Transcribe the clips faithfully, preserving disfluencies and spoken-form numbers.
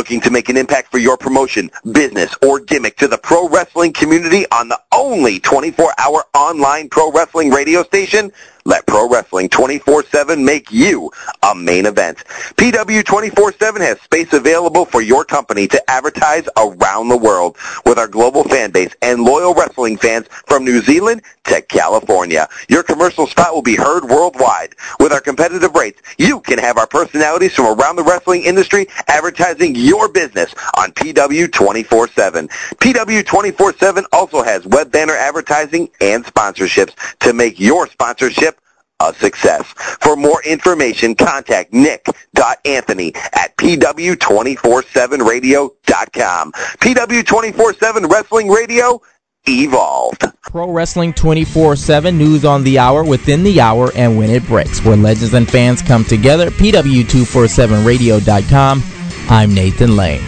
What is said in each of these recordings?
Looking to make an impact for your promotion, business, or gimmick to the pro wrestling community on the only twenty-four hour online pro wrestling radio station? Let Pro Wrestling twenty-four seven make you a main event. P W twenty-four seven has space available for your company to advertise around the world with our global fan base and loyal wrestling fans from New Zealand to California. Your commercial spot will be heard worldwide. With our competitive rates, you can have our personalities from around the wrestling industry advertising your business on P W twenty-four seven. P W twenty-four seven also has web banner advertising and sponsorships to make your sponsorship a success. For more information, contact nick dot anthony at P W twenty-four seven radio dot com. P W twenty-four seven Wrestling Radio, evolved. Pro Wrestling twenty-four seven, news on the hour, within the hour, and when it breaks, where legends and fans come together. P W two forty-seven radio dot com. I'm Nathan Lane.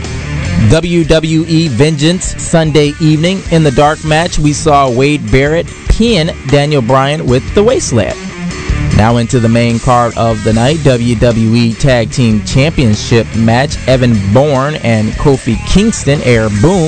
W W E Vengeance Sunday evening. In the dark match, we saw Wade Barrett pin Daniel Bryan with the wasteland. Now into the main card of the night, W W E Tag Team Championship match. Evan Bourne and Kofi Kingston, Air Boom,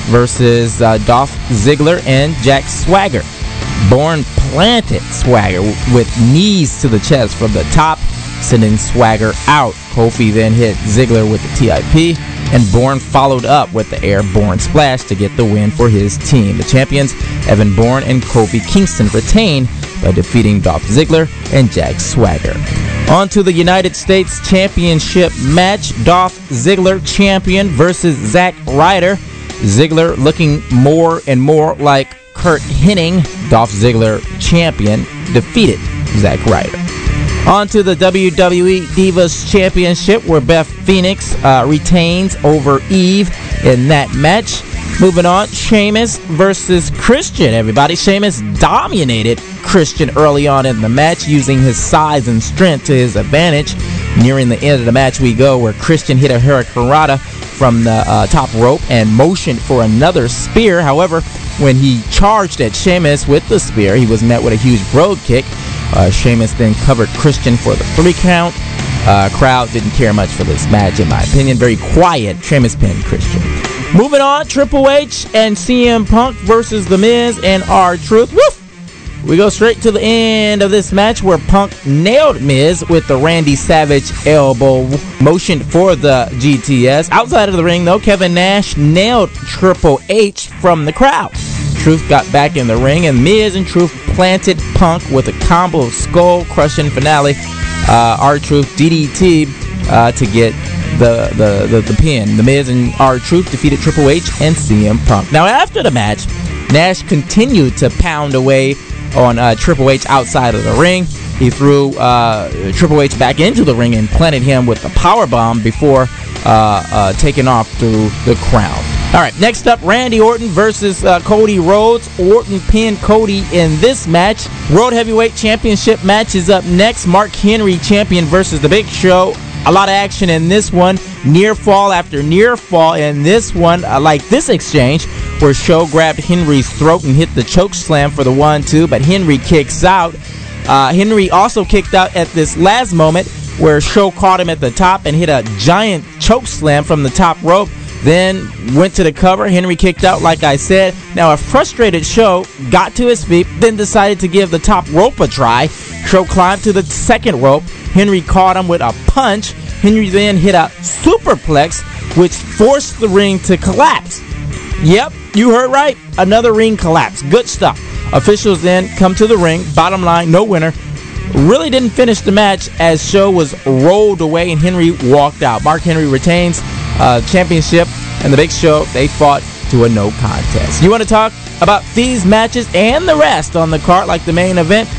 versus uh, Dolph Ziggler and Jack Swagger. Bourne planted Swagger with knees to the chest from the top, sending Swagger out. Kofi then hit Ziggler with the T I P, and Bourne followed up with the airborne splash to get the win for his team. The champions, Evan Bourne and Kofi Kingston, retained by defeating Dolph Ziggler and Jack Swagger. On to the United States Championship match. Dolph Ziggler, champion, versus Zack Ryder. Ziggler looking more and more like Kurt Hennig. Dolph Ziggler, champion, defeated Zack Ryder. On to the W W E Divas Championship, where Beth Phoenix uh, retains over Eve in that match. Moving on, Sheamus versus Christian, everybody. Sheamus dominated Christian early on in the match, using his size and strength to his advantage. Nearing the end of the match we go, where Christian hit a hurricanrana from the uh, top rope and motioned for another spear. However, when he charged at Sheamus with the spear, he was met with a huge brogue kick. Uh, Sheamus then covered Christian for the three count. Uh, crowd didn't care much for this match, in my opinion. Very quiet. Sheamus pinned Christian. Moving on, Triple H and C M Punk versus The Miz and R-Truth. Woof! We go straight to the end of this match, where Punk nailed Miz with the Randy Savage elbow, motioned for the G T S. Outside of the ring, though, Kevin Nash nailed Triple H from the crowd. Truth got back in the ring, and Miz and Truth planted Punk with a combo skull-crushing finale. Uh, R-Truth D D T uh, to get the, the, the, the pin. The Miz and R-Truth defeated Triple H and C M Punk. Now, after the match, Nash continued to pound away on uh, Triple H outside of the ring. He threw uh, Triple H back into the ring and planted him with the powerbomb before uh, uh, taking off through the crowd. All right, next up, Randy Orton versus uh, Cody Rhodes. Orton pinned Cody in this match. World Heavyweight Championship match is up next. Mark Henry, champion, versus The Big Show. A lot of action in this one. Near fall after near fall in this one. I like this exchange where Show grabbed Henry's throat and hit the choke slam for the one two, but Henry kicks out. Uh, Henry also kicked out at this last moment where Show caught him at the top and hit a giant choke slam from the top rope. Then went to the cover. Henry kicked out, like I said. Now a frustrated Show got to his feet, then decided to give the top rope a try. Show climbed to the second rope. Henry caught him with a punch. Henry then hit a superplex, which forced the ring to collapse. Yep, you heard right. Another ring collapse. Good stuff. Officials then come to the ring. Bottom line, no winner. Really didn't finish the match, as Show was rolled away and Henry walked out. Mark Henry retains uh, championship, and The Big Show, they fought to a no contest. You want to talk about these matches and the rest on the card, like the main event?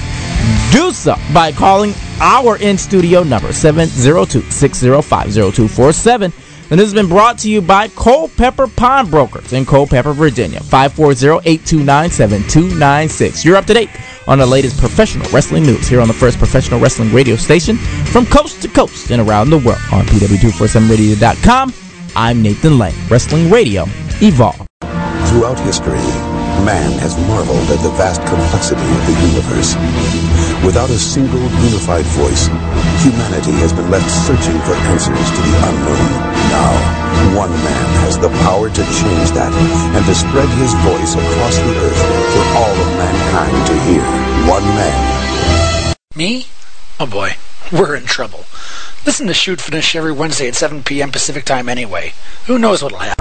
Do so by calling our in-studio number, seven zero two, six zero five, zero two four seven. And this has been brought to you by Culpeper Pawnbrokers in Culpeper, Virginia. five four zero, eight two nine, seven two nine six. You're up to date on the latest professional wrestling news here on the first professional wrestling radio station from coast to coast and around the world on P W two forty-seven radio dot com. I'm Nathan Lane. Wrestling Radio, evolve. Throughout history, man has marveled at the vast complexity of the universe. Without a single unified voice, humanity has been left searching for answers to the unknown. Now, one man has the power to change that and to spread his voice across the earth for all of mankind to hear. One man. Me? Oh boy, we're in trouble. Listen to Shoot Finish every Wednesday at seven p.m. Pacific Time anyway. Who knows what'll happen?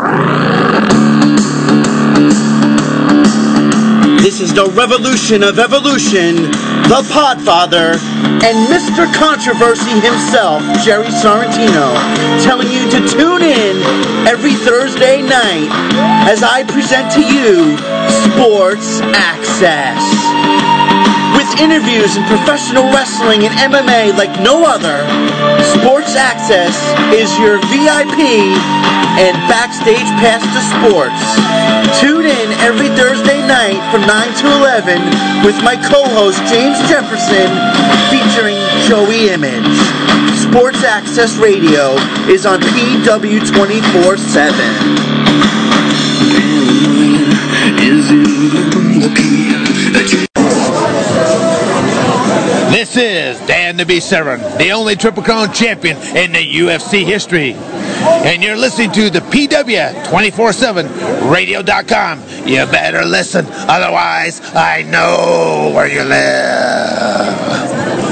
This is the revolution of evolution, the Podfather, and Mister Controversy himself, Jerry Sorrentino, telling you to tune in every Thursday night as I present to you Sports Access. With interviews in professional wrestling and M M A like no other, Sports Access is your V I P and backstage pass to sports. Tune in every Thursday night from nine to eleven with my co-host James Jefferson featuring Joey Image. Sports Access Radio is on P W twenty-four seven. This is Dan the B-seven, the only Triple Crown champion in the U F C history. And you're listening to the P W two forty-seven radio dot com. You better listen, otherwise I know where you live.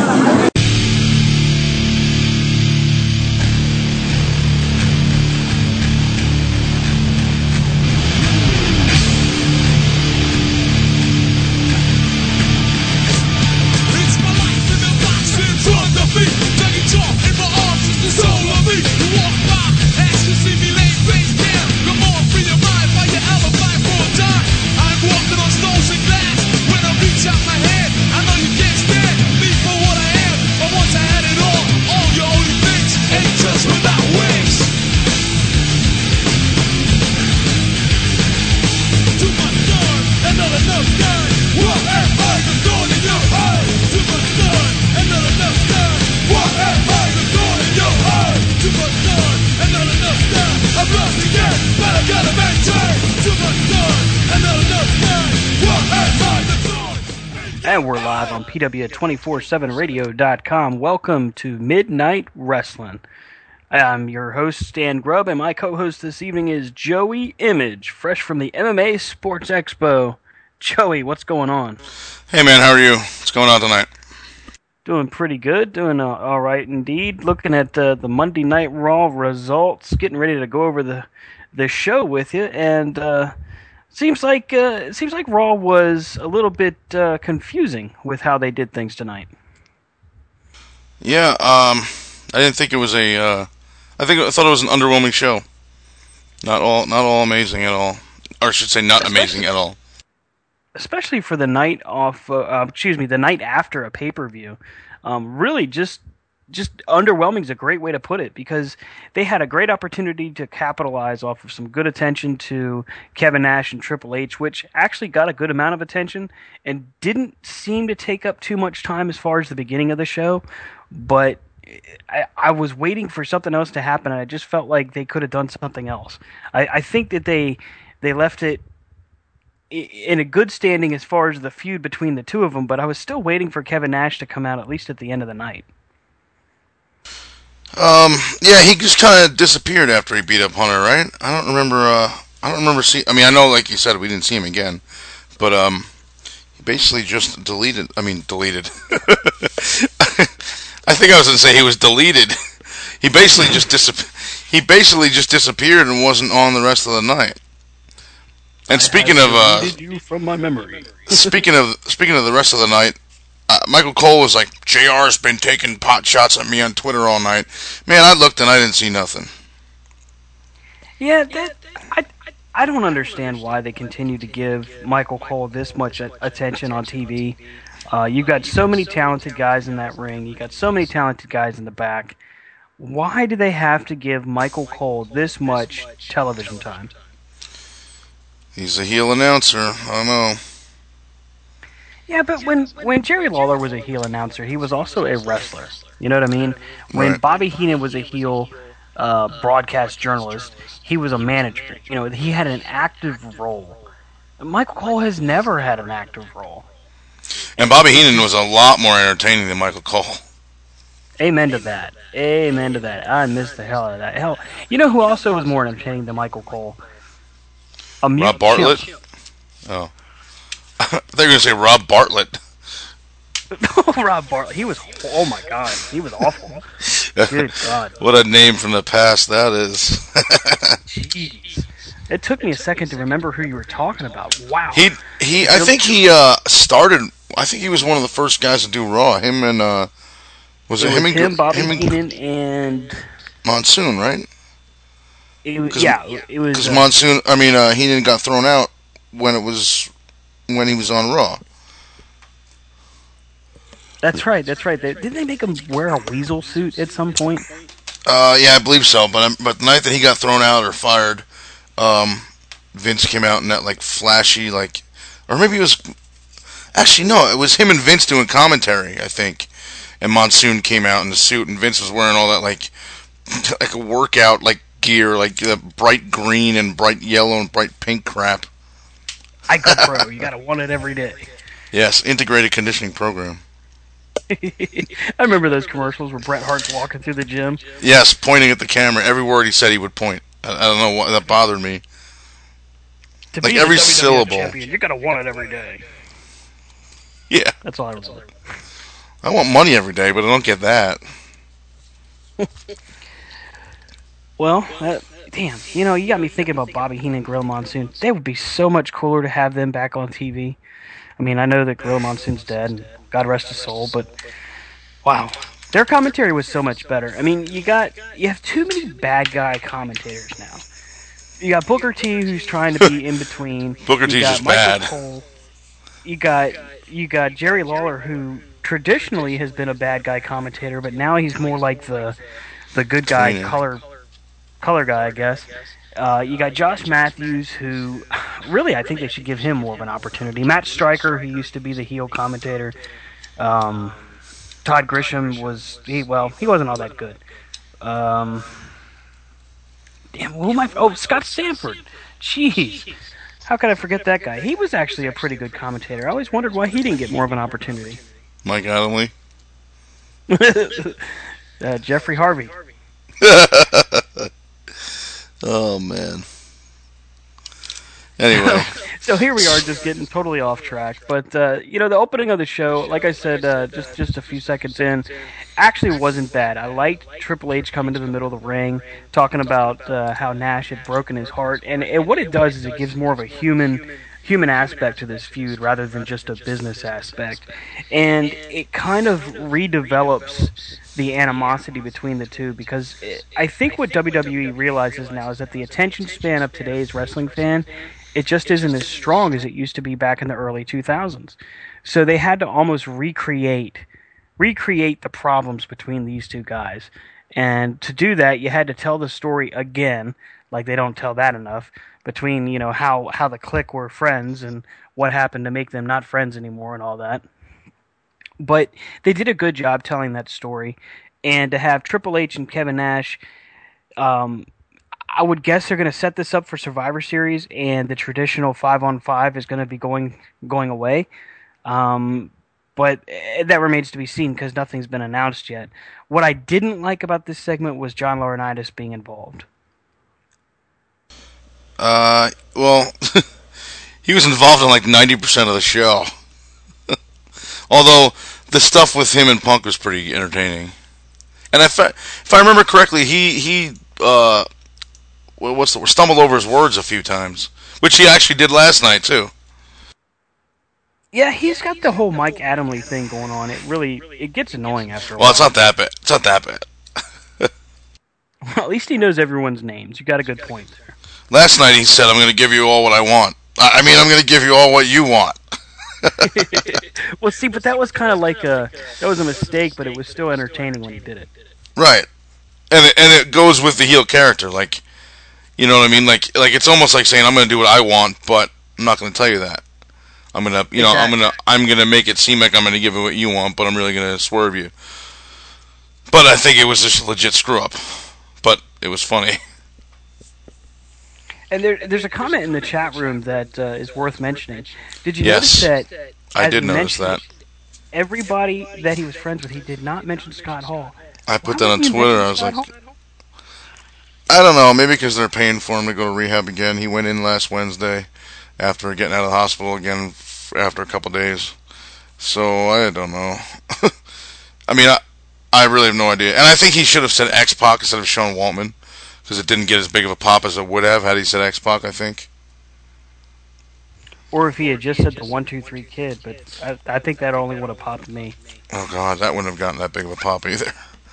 And we're live on P W two forty-seven radio dot com. Welcome to Midnight Wrestling. I'm your host, Stan Grubb, and my co-host this evening is Joey Image, fresh from the M M A Sports Expo. Joey, what's going on? Hey man, how are you? What's going on tonight? Doing pretty good, doing uh, all right indeed. Looking at uh, the Monday Night Raw results, getting ready to go over the the show with you, and uh, seems like uh, it seems like Raw was a little bit uh, confusing with how they did things tonight. Yeah, um, I didn't think it was a. Uh, I think I thought it was an underwhelming show. Not all, not all amazing at all, or I should say, not especially, amazing at all. Especially for the night off. Uh, uh, excuse me, the night after a pay per view. Um, really, just. Just underwhelming is a great way to put it, because they had a great opportunity to capitalize off of some good attention to Kevin Nash and Triple H, which actually got a good amount of attention and didn't seem to take up too much time as far as the beginning of the show. But I, I was waiting for something else to happen, and I just felt like they could have done something else. I, I think that they they left it in a good standing as far as the feud between the two of them, but I was still waiting for Kevin Nash to come out at least at the end of the night. Um, yeah, he just kind of disappeared after he beat up Hunter, right? I don't remember, uh, I don't remember seeing, I mean, I know, like you said, we didn't see him again, but, um, he basically just deleted, I mean, deleted. I think I was going to say he was deleted. He basically just disap- he basically just disappeared and wasn't on the rest of the night. And speaking of, uh, you from my memory. speaking of, speaking of the rest of the night, Uh, Michael Cole was like, J R's been taking pot shots at me on Twitter all night. Man, I looked and I didn't see nothing. Yeah, that, I, I don't understand why they continue to give Michael Cole this much attention on T V. Uh, you've got so many talented guys in that ring. You've got so many talented guys in the back. Why do they have to give Michael Cole this much television time? He's a heel announcer. I don't know. Yeah, but when, when Jerry Lawler was a heel announcer, he was also a wrestler. You know what I mean? When Right. Bobby Heenan was a heel uh, broadcast journalist, he was a manager. You know, he had an active role. Michael Cole has never had an active role. And Bobby Heenan was a lot more entertaining than Michael Cole. Amen to that. Amen to that. I missed the hell out of that. Hell, you know who also was more entertaining than Michael Cole? A Rob Bartlett? Chimp. Oh. I thought you were going to say Rob Bartlett. Rob Bartlett. He was, oh my God, he was awful. Good God. What a name from the past that is. Jeez. It took me a second to remember who you were talking about. Wow. He, he. I think he uh, started, I think he was one of the first guys to do Raw. Him and, uh, was it, it him was and him, Bobby him and Heenan, and Monsoon, right? It was, yeah, it was. Because uh, Monsoon, I mean, uh, Heenan got thrown out when it was, when he was on Raw. That's right, that's right. They, didn't they make him wear a weasel suit at some point? Uh, yeah, I believe so. But um, but the night that he got thrown out or fired, um, Vince came out in that like flashy like, or maybe it was, actually no, it was him and Vince doing commentary, I think, and Monsoon came out in the suit, and Vince was wearing all that like, like a workout like gear, like uh, bright green and bright yellow and bright pink crap. I go pro. You gotta want it every day. Yes, integrated conditioning program. I remember those commercials where Bret Hart's walking through the gym. Yes, pointing at the camera. Every word he said, he would point. I, I don't know why that bothered me. To like be every the W W F syllable. Champion, you gotta want it every day. Yeah, that's all I remember. I want money every day, but I don't get that. Well, that, damn, you know, you got me thinking about Bobby Heenan and Gorilla Monsoon. They would be so much cooler to have them back on T V. I mean, I know that Gorilla Monsoon's dead, and God rest his soul, but wow, their commentary was so much better. I mean, you got you have too many bad guy commentators now. You got Booker T, who's trying to be in between. Booker T's just Michael bad. Cole. You got you got Jerry Lawler, who traditionally has been a bad guy commentator, but now he's more like the the good guy Yeah. color color guy, I guess. Uh, you got Josh Matthews, who really I think they should give him more of an opportunity. Matt Stryker, who used to be the heel commentator. Um, Todd Grisham was he well he wasn't all that good. Um, damn, who am I? Oh, Scott Sanford. Jeez, how could I forget that guy? He was actually a pretty good commentator. I always wondered why he didn't get more of an opportunity. Mike Adamle. uh, Jeffrey Harvey. Oh man. Anyway. So here we are, just getting totally off track. But uh, you know, the opening of the show, like I said, uh, just just a few seconds in, actually wasn't bad. I liked Triple H coming to the middle of the ring, talking about uh, how Nash had broken his heart, and, and what it does is it gives more of a human human aspect to this feud rather than just a business aspect, and it kind of redevelops the animosity between the two, because it, I think what W W E realizes now is that the attention span of today's wrestling fan, it just isn't as strong as it used to be back in the early two thousands. So they had to almost recreate recreate the problems between these two guys. And to do that, you had to tell the story again, like they don't tell that enough, between, you know, how, how the Clique were friends and what happened to make them not friends anymore and all that. But they did a good job telling that story. And to have Triple H and Kevin Nash, um, I would guess they're going to set this up for Survivor Series, and the traditional five-on-five is going to be going going away. Um, but that remains to be seen because nothing's been announced yet. What I didn't like about this segment was John Laurinaitis being involved. Uh, well, he was involved in like ninety percent of the show. Although the stuff with him and Punk was pretty entertaining. And if I, if I remember correctly, he he uh, what's the stumbled over his words a few times, which he actually did last night too. Yeah, he's got the whole Mike Adamle thing going on. It really it gets annoying after a Well, while. it's not that bad. It's not that bad. Well, at least he knows everyone's names. You got a good point there. Last night he said, "I'm going to give you all what I want." I mean, I'm going to give you all what you want. Well, see, but that was kind of like a that was a mistake, but it was still entertaining when he did it. Right, and it, and it goes with the heel character, like, you know what I mean? Like, like it's almost like saying, "I'm going to do what I want, but I'm not going to tell you that. I'm going to, you know, Exactly. I'm going to, I'm going to make it seem like I'm going to give you what you want, but I'm really going to swerve you." But I think it was just a legit screw up. But it was funny. And there, there's a comment in the chat room that uh, is worth mentioning. Did you Yes. notice that? I as did he notice mentioned that. Everybody that he was friends with, he did not mention Scott Hall. I put that on Twitter. I was like, I don't know. Maybe because they're paying for him to go to rehab again. He went in last Wednesday after getting out of the hospital again after a couple days. So I don't know. I mean, I, I really have no idea. And I think he should have said X-Pac instead of Sean Waltman, because it didn't get as big of a pop as it would have had he said X-Pac, I think. Or if he had just said the one two three Kid, but I, I think that only would have popped me. Oh, God, that wouldn't have gotten that big of a pop either.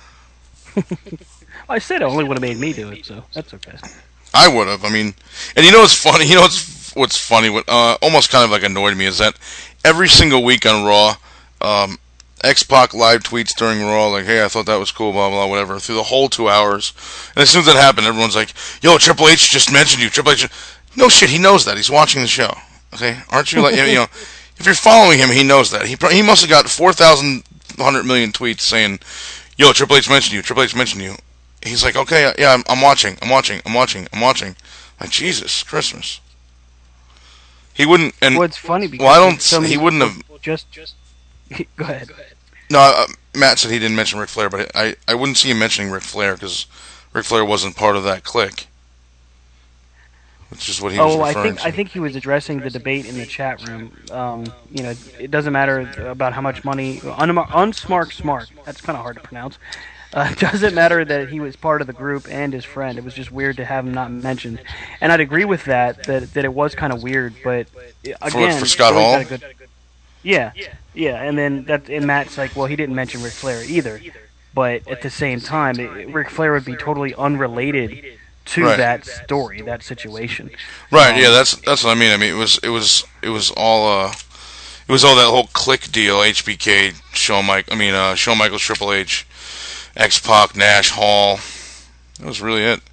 I said it only would have made me do it, so that's okay. I would have. I mean, and you know what's funny? You know what's what's funny? What uh, almost kind of like annoyed me is that every single week on Raw, um, X-Pac live tweets during Raw like, "Hey, I thought that was cool," blah blah, whatever. Through the whole two hours, and as soon as that happened, everyone's like, "Yo, Triple H just mentioned you." Triple H, no shit, he knows that. He's watching the show. Okay, aren't you like you know? If you're following him, he knows that. He he must have got four thousand one hundred million tweets saying, "Yo, Triple H mentioned you. Triple H mentioned you." He's like, okay, yeah, I'm, I'm watching, I'm watching, I'm watching, I'm watching. Like, Jesus, Christmas. He wouldn't, and well, it's funny because well, I don't. So he wouldn't have. Just, just go ahead. No, uh, Matt said he didn't mention Ric Flair, but I, I wouldn't see him mentioning Ric Flair because Ric Flair wasn't part of that clique, which is what he was oh, referring I think to. I think he was addressing the debate in the chat room. Um, you know, it doesn't matter about how much money. Un- unsmart, smart. That's kind of hard to pronounce. Uh, it doesn't matter that he was part of the group and his friend. It was just weird to have him not mentioned. And I'd agree with that, that, that it was kind of weird. But again, for, for Scott Hall? Got a good, yeah, yeah. And then that, and Matt's like, well, he didn't mention Ric Flair either. But at the same time, it, Ric Flair would be totally unrelated to right. that story, that situation. Right. Um, yeah. That's that's what I mean. I mean, it was it was it was all uh, it was all that whole clique deal. H B K, Shawn Mike. I mean, uh, Shawn Michaels, Triple H. X-Pac, Nash, Hall. That was really it.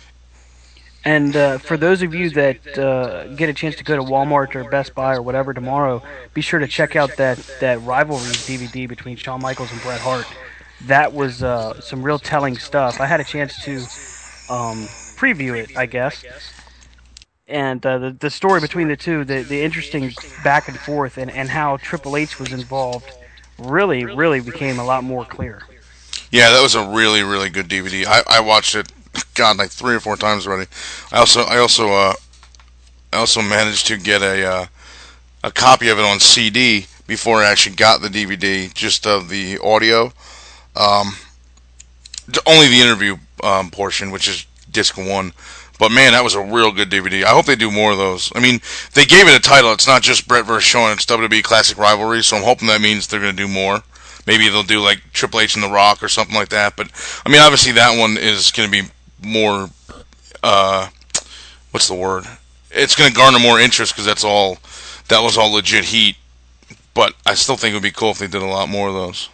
And uh, for those of you that uh, get a chance to go to Walmart or Best Buy or whatever tomorrow, be sure to check out that, that Rivalries D V D between Shawn Michaels and Bret Hart. That was uh, some real telling stuff. I had a chance to um, preview it, I guess. And uh, the, the story between the two, the, the interesting back and forth, and, and how Triple H was involved really, really became a lot more clear. Yeah, that was a really, really good D V D. I, I watched it, God, like three or four times already. I also, I also, uh, I also managed to get a uh, a copy of it on C D before I actually got the D V D, just of the audio. Um, only the interview um, portion, which is disc one. But man, that was a real good D V D. I hope they do more of those. I mean, they gave it a title. It's not just Bret versus Shawn. It's W W E Classic Rivalry. So I'm hoping that means they're going to do more. Maybe they'll do like Triple H and The Rock or something like that. But I mean, obviously that one is going to be more. Uh, what's the word? It's going to garner more interest because that's all. That was all legit heat. But I still think it would be cool if they did a lot more of those.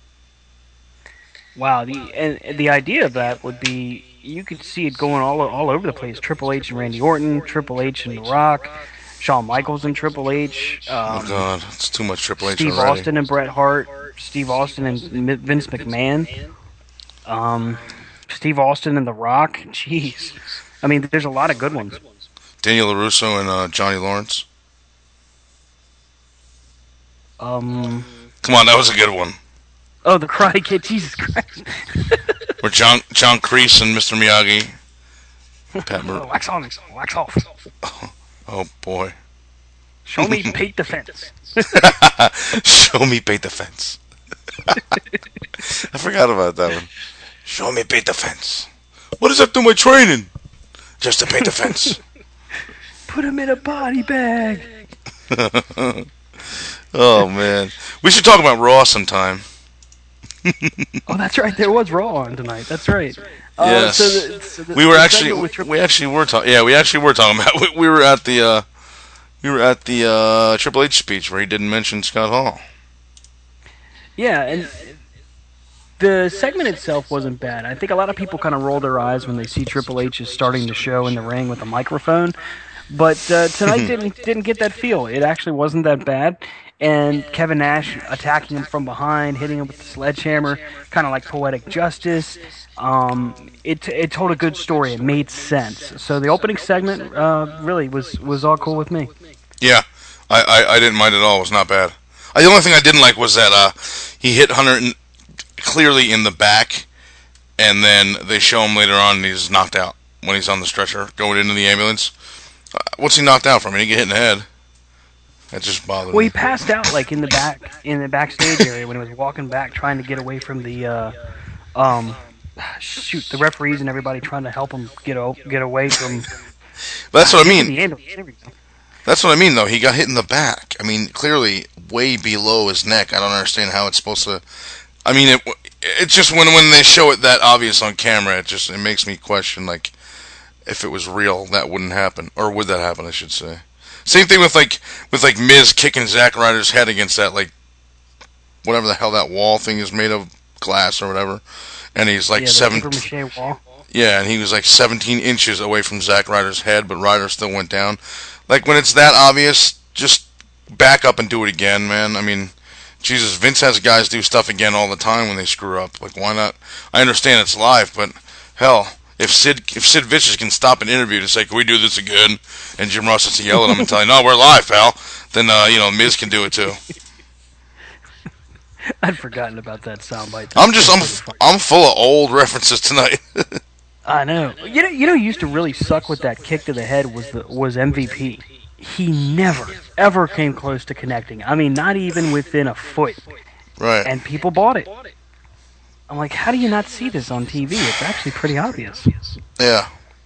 Wow, the and the idea of that would be you could see it going all all over the place. Triple H and Randy Orton, Triple H and The Rock, Shawn Michaels and Triple H. Um, oh God, it's too much Triple H Steve already. Austin and Bret Hart, Steve Austin and Vince McMahon, um, Steve Austin and The Rock. Jeez, I mean, there's a lot of good ones. Daniel LaRusso and uh, Johnny Lawrence. Um, Come on, that was a good one. Oh, the Karate Kid, Jesus Christ. Or John John Kreese and Mister Miyagi. Pat Mur- wax on, wax off. Oh, oh boy. Show me Pate the Fence. Show me Pate the Fence. I forgot about that one. Show me Pate the Fence. What does that do my training? Just to paint the fence. Put him in a body bag. Oh, man. We should talk about Raw sometime. Oh, that's right. There was Raw on tonight. That's right. Uh, yes. So the, so the, we were the actually we actually were talking. Yeah, we actually were talking about. We, we were at the uh, we were at the uh, Triple H speech where he didn't mention Scott Hall. Yeah, and the segment itself wasn't bad. I think a lot of people kind of roll their eyes when they see Triple H is starting the show in the ring with a microphone. But uh, tonight didn't didn't get that feel. It actually wasn't that bad. And Kevin Nash attacking him from behind, hitting him with the sledgehammer, kind of like Poetic Justice. Um, it it told a good story. It made sense. So the opening segment uh, really was, was all cool with me. Yeah, I, I, I didn't mind at all. It was not bad. Uh, the only thing I didn't like was that uh, he hit Hunter in, clearly in the back, and then they show him later on and he's knocked out when he's on the stretcher going into the ambulance. Uh, what's he knocked out from? He didn't get hit in the head. That just bothered well, me. he passed out like in the back, in the backstage area when he was walking back, trying to get away from the, uh, um, shoot, the referees and everybody trying to help him get o- get away from. But that's what I mean. The ambulance. That's what I mean, though. He got hit in the back. I mean, clearly way below his neck. I don't understand how it's supposed to. I mean, it. It's just when when they show it that obvious on camera, it just it makes me question like if it was real, that wouldn't happen, or would that happen? I should say. Same thing with like with like Miz kicking Zack Ryder's head against that like whatever the hell that wall thing is made of, glass or whatever, and he's like yeah, seven. papier-mâché wall. Yeah, and he was like seventeen inches away from Zack Ryder's head, but Ryder still went down. Like when it's that obvious, just back up and do it again, man. I mean, Jesus, Vince has guys do stuff again all the time when they screw up. Like why not? I understand it's live, but hell. If Sid if Sid Vicious can stop an interview to say, can we do this again? And Jim Ross has to yell at him and tell him, no, we're live, pal. Then, uh, you know, Miz can do it too. I'd forgotten about that soundbite. I'm just, I'm I'm full of old references tonight. I know. You know, you know, who used to really suck with that kick to the head was the was M V P. He never, ever came close to connecting. I mean, not even within a foot. Right. And people bought it. I'm like, how do you not see this on T V? It's actually pretty obvious. Yeah.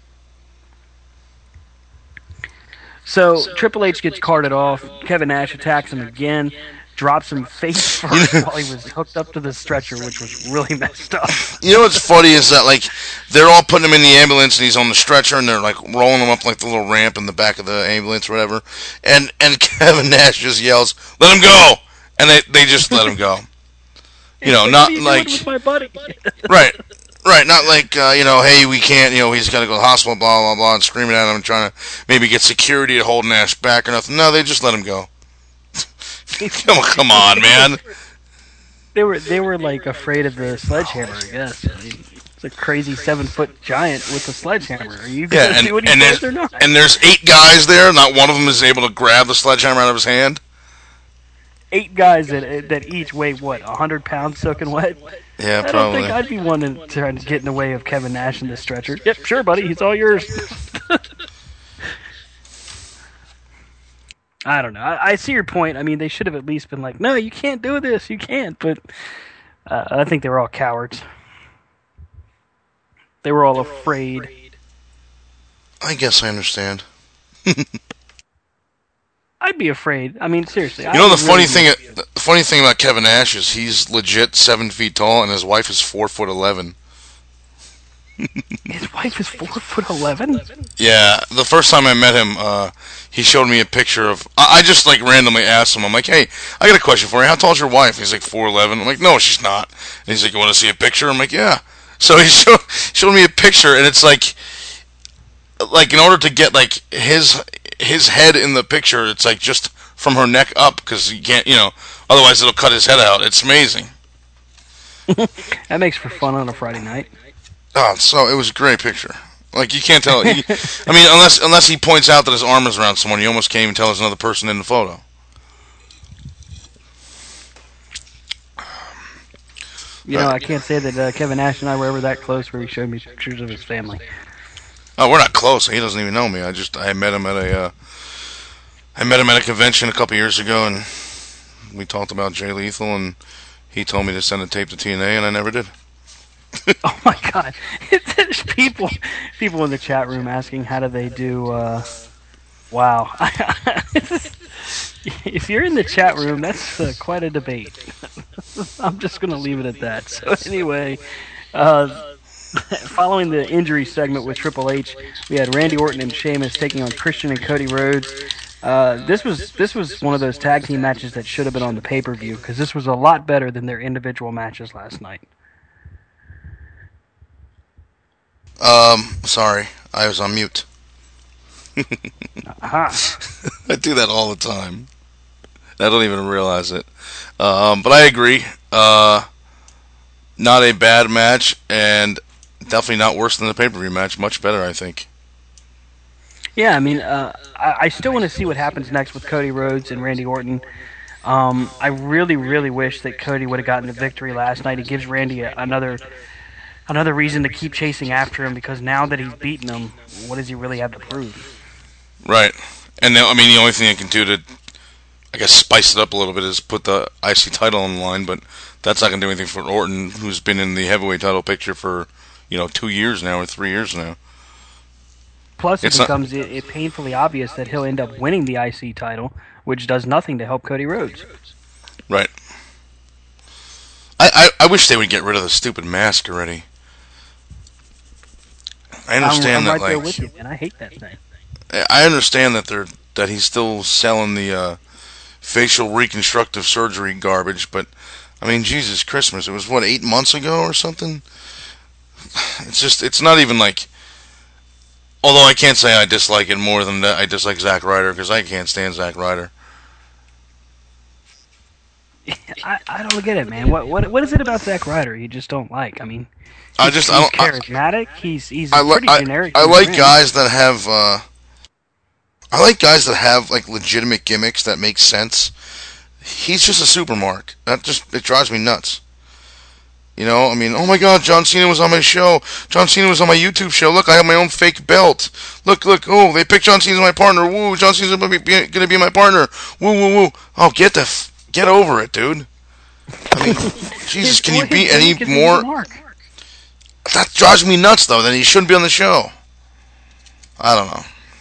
So, Triple H gets carted off. Kevin Nash attacks him again, drops him face first while he was hooked up to the stretcher, which was really messed up. You know what's funny is that, like, they're all putting him in the ambulance, and he's on the stretcher, and they're, like, rolling him up, like, the little ramp in the back of the ambulance or whatever. And, and Kevin Nash just yells, let him go! And they, they just let him go. You know, not what are you like... doing with my buddy? Right. Right, not like, uh, you know, hey, we can't, you know, he's got to go to the hospital, blah, blah, blah, and screaming at him and trying to maybe get security to hold Nash back or nothing. No, they just let him go. come, come on, man. They were, they were, like, afraid of the sledgehammer, I guess. I mean, it's a crazy seven-foot giant with a sledgehammer. Are you going to yeah, and, see what he and does or not? And there's eight guys there, not one of them is able to grab the sledgehammer out of his hand. Eight guys that that each weigh, what, one hundred pounds soaking wet? Yeah, I probably. don't think I'd be one to try to get in the way of Kevin Nash in the stretcher. Yep, sure, buddy. He's all yours. I don't know. I, I see your point. I mean, they should have at least been like, no, you can't do this. You can't. But uh, I think they were all cowards. They were all afraid. I guess I understand. I'd be afraid. I mean, seriously. You know the funny thing, the funny thing about Kevin Nash is he's legit seven feet tall, and his wife is four foot eleven. His wife is four foot eleven. Yeah, the first time I met him, uh, he showed me a picture of. I, I just like randomly asked him. I'm like, "Hey, I got a question for you. How tall is your wife?" He's like four eleven. I'm like, "No, she's not." And he's like, "You want to see a picture?" I'm like, "Yeah." So he showed showed me a picture, and it's like, like in order to get like his. his head in the picture, it's like just from her neck up, because you can't, you know, otherwise it'll cut his head out. It's amazing. That makes for fun on a Friday night. Oh, so it was a great picture. Like, you can't tell. He, I mean, unless unless he points out that his arm is around someone, you almost can't even tell there's another person in the photo. You know, I can't say that uh, Kevin Nash and I were ever that close where he showed me pictures of his family. Oh, we're not close. He doesn't even know me. I just I met him at a uh, I met him at a convention a couple years ago, and we talked about Jay Lethal, and he told me to send a tape to T N A, and I never did. Oh my God! There's people, people in the chat room asking how do they do. Uh, wow! If you're in the chat room, that's uh, quite a debate. I'm just going to leave it at that. So anyway. Uh, Following the injury segment with Triple H, we had Randy Orton and Sheamus taking on Christian and Cody Rhodes. Uh, this was this was one of those tag team matches that should have been on the pay-per-view, because this was a lot better than their individual matches last night. Um, sorry, I was on mute. Aha. I do that all the time. I don't even realize it. Um, but I agree. Uh, not a bad match, and definitely not worse than the pay-per-view match. Much better, I think. Yeah, I mean, uh, I, I still want to see what happens next with Cody Rhodes and Randy Orton. Um, I really, really wish that Cody would have gotten the victory last night. It gives Randy a, another another reason to keep chasing after him, because now that he's beaten him, what does he really have to prove? Right. And now, I mean, the only thing I can do to, I guess, spice it up a little bit is put the I C title on the line, but that's not going to do anything for Orton, who's been in the heavyweight title picture for, you know, two years now or three years now. Plus, it It's becomes not- it, it painfully obvious that he'll end up winning the I C title, which does nothing to help Cody Rhodes. Right. I, I, I wish they would get rid of the stupid mask already. I understand I'm, I'm that, right there like, with you, and I hate that thing. I understand that they're that he's still selling the uh, facial reconstructive surgery garbage, but I mean, Jesus Christmas, it was what, eight months ago or something? It's just, it's not even like. Although I can't say I dislike it more than that I dislike Zack Ryder, because I can't stand Zack Ryder. I, I don't get it, man. What what what is it about Zack Ryder you just don't like? I mean, he's, I just- I he's don't- I- charismatic. he's he's I, li- pretty I, generic. I in the like ring. guys that have uh, I like guys that have like legitimate gimmicks that make sense. He's just a supermark. That just it drives me nuts. You know, I mean, oh my God, John Cena was on my show. John Cena was on my YouTube show. Look, I have my own fake belt. Look, look, oh, they picked John Cena as my partner. Woo, John Cena's gonna be, be, gonna be my partner. Woo, woo, woo. Oh, get the f- get over it, dude. I mean, Jesus, can you be any more? That drives me nuts, though. That he shouldn't be on the show. I don't know.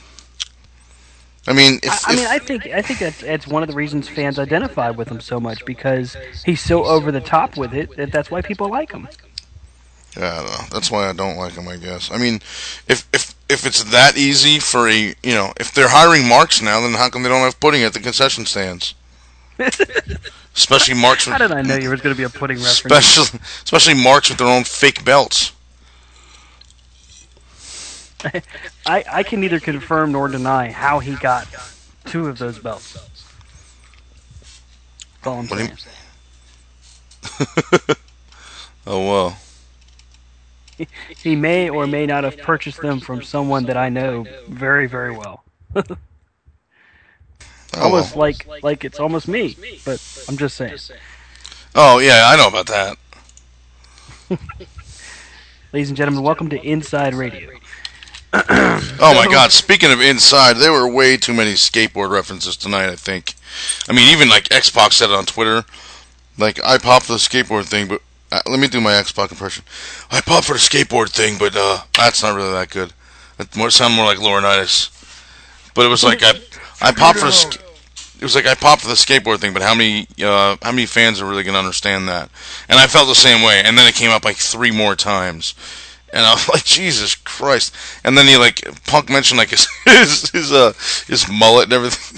I mean, if, I, I if, mean, I think I think that's that's one of the reasons fans identify with him so much, because he's so over the top with it that that's why people like him. yeah, I don't know. That's why I don't like him, I guess. I mean, if if if it's that easy for a, you know, if they're hiring marks now, then how come they don't have pudding at the concession stands? Especially marks. How did I know you was going to be a pudding reference? Especially, especially marks with their own fake belts. I I can neither confirm nor deny how he got two of those belts. That's all I'm What do saying. you- Oh well. He may or may not have purchased them from someone that I know very, very well. Oh, almost well. like like it's almost me, but I'm just saying. Oh yeah, I know about that. Ladies and gentlemen, welcome to Inside Radio. Oh my God! Speaking of inside, there were way too many skateboard references tonight. I think. I mean, even like X-Pac said it on Twitter. Like, I popped for the skateboard thing, but uh, let me do my X-Pac impression. I popped for the skateboard thing, but uh, that's not really that good. It more sounded more like Laurinaitis. But it was like I, I popped for the. Sk- it was like I popped for the skateboard thing, but how many, uh, how many fans are really gonna understand that? And I felt the same way. And then it came up like three more times. And I was like, Jesus Christ! And then he like Punk mentioned like his his his, uh, his mullet and everything.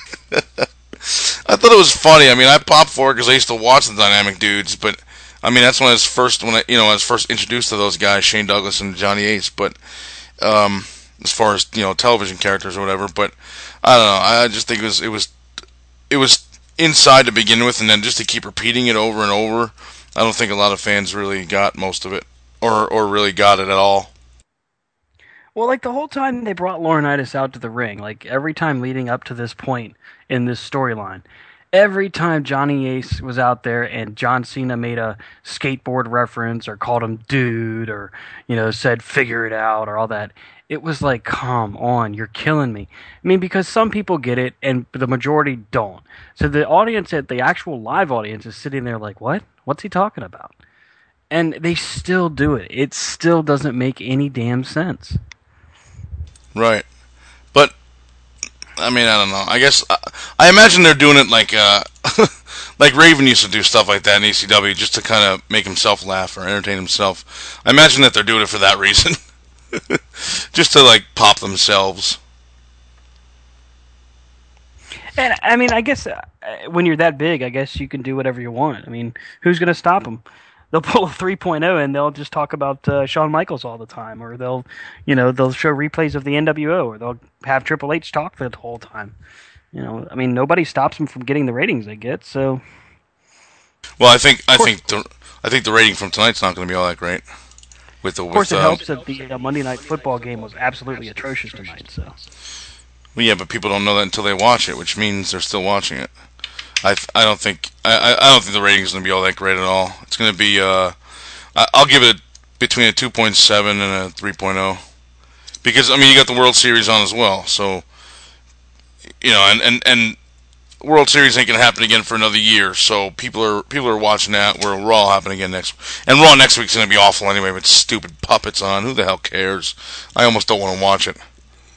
I thought it was funny. I mean, I popped for it because I used to watch the Dynamic Dudes, but I mean that's when I was first when I you know I was first introduced to those guys, Shane Douglas and Johnny Ace. But um, as far as you know, television characters or whatever, but I don't know. I just think it was it was it was inside to begin with, and then just to keep repeating it over and over. I don't think a lot of fans really got most of it. Or or really got it at all. Well, like the whole time they brought Laurinaitis out to the ring, like every time leading up to this point in this storyline, every time Johnny Ace was out there and John Cena made a skateboard reference or called him dude or, you know, said figure it out or all that, it was like, come on, you're killing me. I mean, because some people get it and the majority don't. So the audience, at the actual live audience, is sitting there like, what? What's he talking about? And they still do it. It still doesn't make any damn sense. Right. But, I mean, I don't know. I guess, I, I imagine they're doing it like, uh, like Raven used to do stuff like that in E C W just to kind of make himself laugh or entertain himself. I imagine that they're doing it for that reason. Just to, like, pop themselves. And, I mean, I guess uh, when you're that big, I guess you can do whatever you want. I mean, who's going to stop them? They'll pull a three point oh and they'll just talk about uh, Shawn Michaels all the time, or they'll, you know, they'll show replays of the N W O, or they'll have Triple H talk the whole time. You know, I mean, nobody stops them from getting the ratings they get. So, well, I think I think the I think the rating from tonight's not going to be all that great. With the, of course, with, it um, helps that the uh, Monday Night Football game was absolutely atrocious tonight. So, well, yeah, but people don't know that until they watch it, which means they're still watching it. I I don't think I I don't think the rating's going to be all that great at all. It's going to be uh, I'll give it between a two point seven and a three point oh. Because, I mean, you got the World Series on as well. So, you know, and, and, and World Series ain't going to happen again for another year. So people are people are watching that. Where Raw will happen again next. And Raw next week's going to be awful anyway with stupid puppets on. Who the hell cares? I almost don't want to watch it.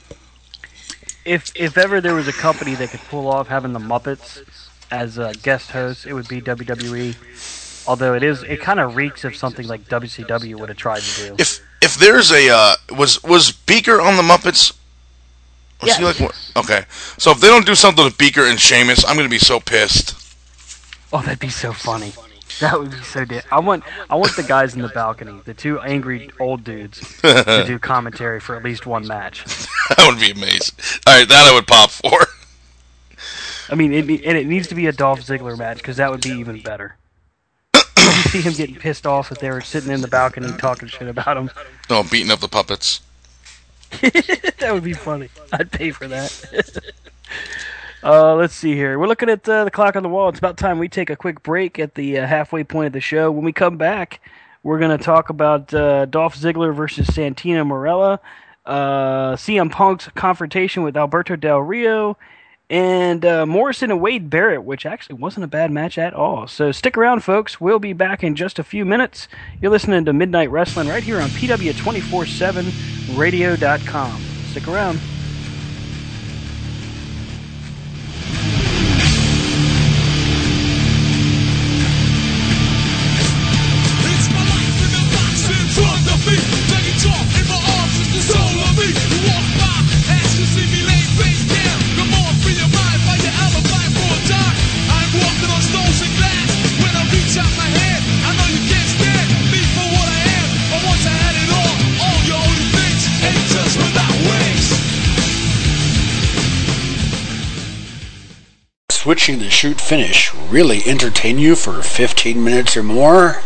If if ever there was a company that could pull off having the Muppets as a guest host, it would be W W E. Although it is, it kind of reeks of something like W C W would have tried to do. If if there's a uh, was was Beaker on the Muppets? Was yes. he like what? Okay, so if they don't do something with Beaker and Sheamus, I'm gonna be so pissed. Oh, that'd be so funny. That would be so dead. I want I want the guys in the balcony, the two angry old dudes, to do commentary for at least one match. That would be amazing. All right, that I would pop for. I mean, it, and it needs to be a Dolph Ziggler match because that would be even better. You see him getting pissed off if they were sitting in the balcony talking shit about him. Oh, beating up the puppets. That would be funny. I'd pay for that. uh, let's see here. We're looking at uh, the clock on the wall. It's about time we take a quick break at the uh, halfway point of the show. When we come back, we're going to talk about uh, Dolph Ziggler versus Santino Marella, uh, C M Punk's confrontation with Alberto Del Rio, and uh, Morrison and Wade Barrett, which actually wasn't a bad match at all. So stick around, folks. We'll be back in just a few minutes. You're listening to Midnight Wrestling right here on P W two forty-seven radio dot com. Stick around. It's my life in the box in front of me. Take it off in my arms, it's the soul of me. You walk by, ask to see me lay face down. Come on, free your mind, find your alibi for a time. I'm walking on stones and glass. When I reach out my hand, I know you can't stand me for what I am. But once I had it all, all your only things ain't just without wings. Switching to shoot finish really entertain you for fifteen minutes or more?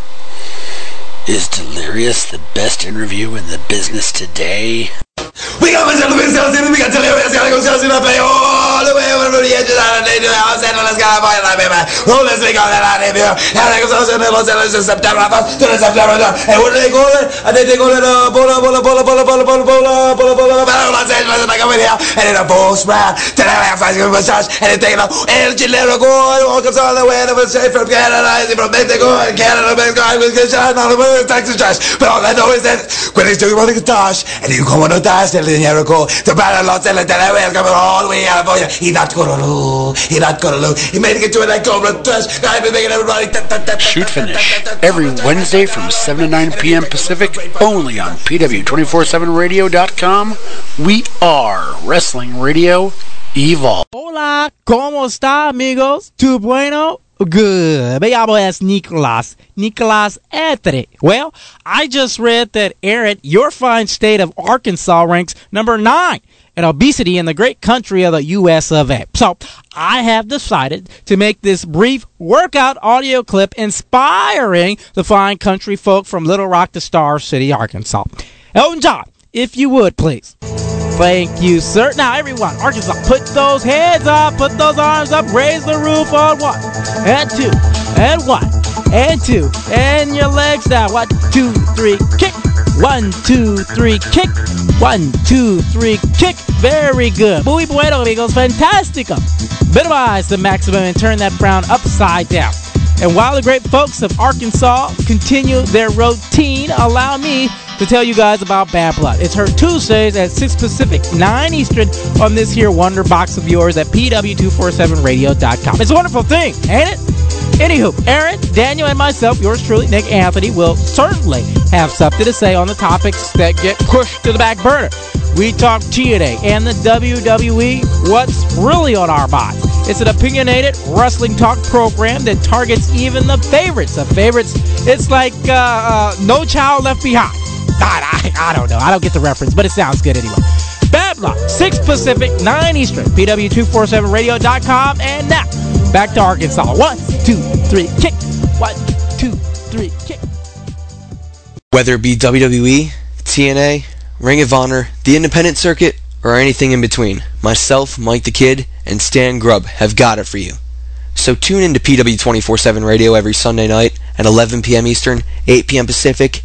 Is Delirious the best interview in the business today? We got to we got to we got to we got to go to the play all the way over the edge of the house and let's go by the baby. Oh, let's make all that out of here. And I go to the Los Angeles September first to the September. And what do they call it? And they call it a bola bola bola bola bola bola bola bola bola bola Los Angeles like over here. And in a bull sprout. Then I have to go massage and they take it out. And the little boy walks all the way to the state from Canada, from Mexico and Canada, Mexico, I was getting shot on the Texas trash. But all I know is that when he's doing one of the guitars and you come on the dash and the Jericho, the battle Los Angeles, the way is coming all the way out for you. He's not gonna lose. He's not gonna lose. He made it get to it like Cobra Trash. I've been making everybody. Shoot Finish every Wednesday from seven to nine p.m. Pacific, only on P W two forty-seven radio dot com. We are Wrestling Radio Evolve. Hola, ¿cómo está, amigos? ¿Tu bueno? Good. Me llamo es Nicolas. Nicolas Etre. Well, I just read that, Aaron, your fine state of Arkansas ranks number nine in obesity in the great country of the U S of A. So, I have decided to make this brief workout audio clip inspiring the fine country folk from Little Rock to Star City, Arkansas. Elton John, if you would, please. Thank you, sir. Now, everyone, Arkansas, put those hands up, put those arms up, raise the roof on one, and two, and one, and two, and your legs down. One, two, three, kick. One, two, three, kick. One, two, three, kick. Very good. Muy bueno, amigos. Fantastico. Minimize the maximum and turn that frown upside down. And while the great folks of Arkansas continue their routine, allow me to tell you guys about Bad Blood. It's heard Tuesdays at six Pacific, nine Eastern on this here wonder box of yours at P W two forty-seven radio dot com. It's a wonderful thing, ain't it? Anywho, Aaron, Daniel, and myself, yours truly, Nick Anthony, will certainly have something to say on the topics that get pushed to the back burner. We talk T N A and the W W E, what's really on our minds. It's an opinionated wrestling talk program that targets even the favorites of favorites. It's like uh, uh, No Child Left Behind. I, I, I don't know. I don't get the reference, but it sounds good anyway. Bad Blood, six Pacific, nine Eastern, P W two forty-seven radio dot com. And now, back to Arkansas. One, two, three, kick. One, two, three, kick. Whether it be W W E, T N A, Ring of Honor, the independent circuit, or anything in between, myself, Mike the Kid, and Stan Grubb have got it for you. So tune in to P W two forty-seven Radio every Sunday night at eleven p.m. Eastern, eight p.m. Pacific,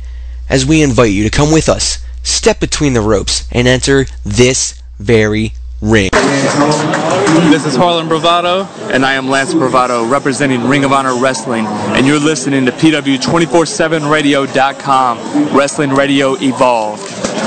as we invite you to come with us, step between the ropes, and enter this very ring. This is Harlan Bravado. And I am Lance Bravado, representing Ring of Honor Wrestling. And you're listening to P W two forty-seven radio dot com, Wrestling Radio Evolved.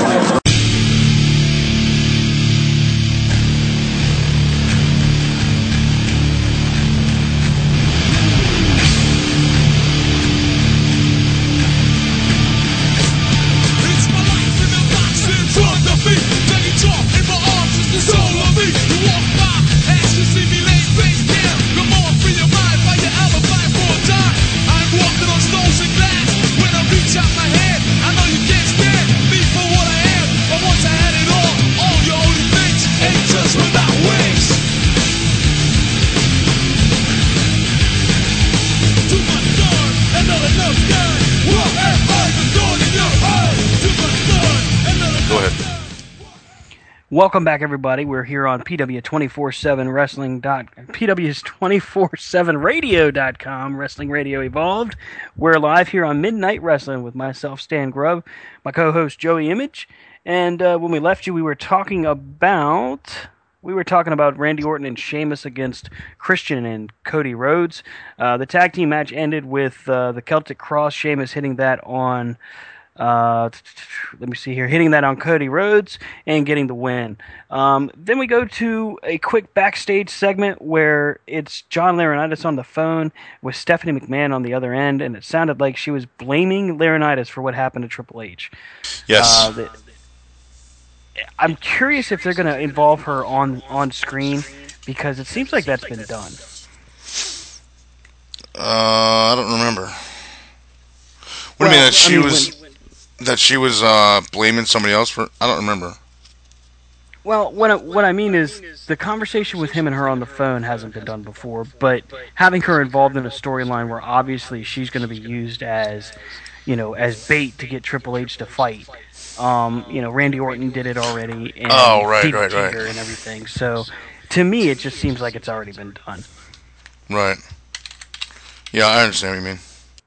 Welcome back, everybody. We're here on P W two forty-seven Wrestling. P W's two forty-seven radio dot com, Wrestling Radio Evolved. We're live here on Midnight Wrestling with myself, Stan Grubb, my co-host Joey Image, and uh, when we left you, we were talking about we were talking about Randy Orton and Sheamus against Christian and Cody Rhodes. Uh, the tag team match ended with uh, the Celtic Cross, Sheamus hitting that on. Uh, let me see here, hitting that on Cody Rhodes and getting the win. Um, then we go to a quick backstage segment where it's John Laurinaitis on the phone with Stephanie McMahon on the other end, and it sounded like she was blaming Laurinaitis for what happened to Triple H. Yes. Uh, the, I'm curious if they're going to involve her on, on screen, because it seems like that's been done. Uh, I don't remember. What well, do you mean that she I mean, was... When, That she was uh, blaming somebody else for... I don't remember. Well, what I, what I mean is the conversation with him and her on the phone hasn't been done before, but having her involved in a storyline where obviously she's going to be used as, you know, as bait to get Triple H to fight. Um, you know, Randy Orton did it already, and oh, right, Pete right, right. and everything. So, to me, it just seems like it's already been done. Right. Yeah, I understand what you mean.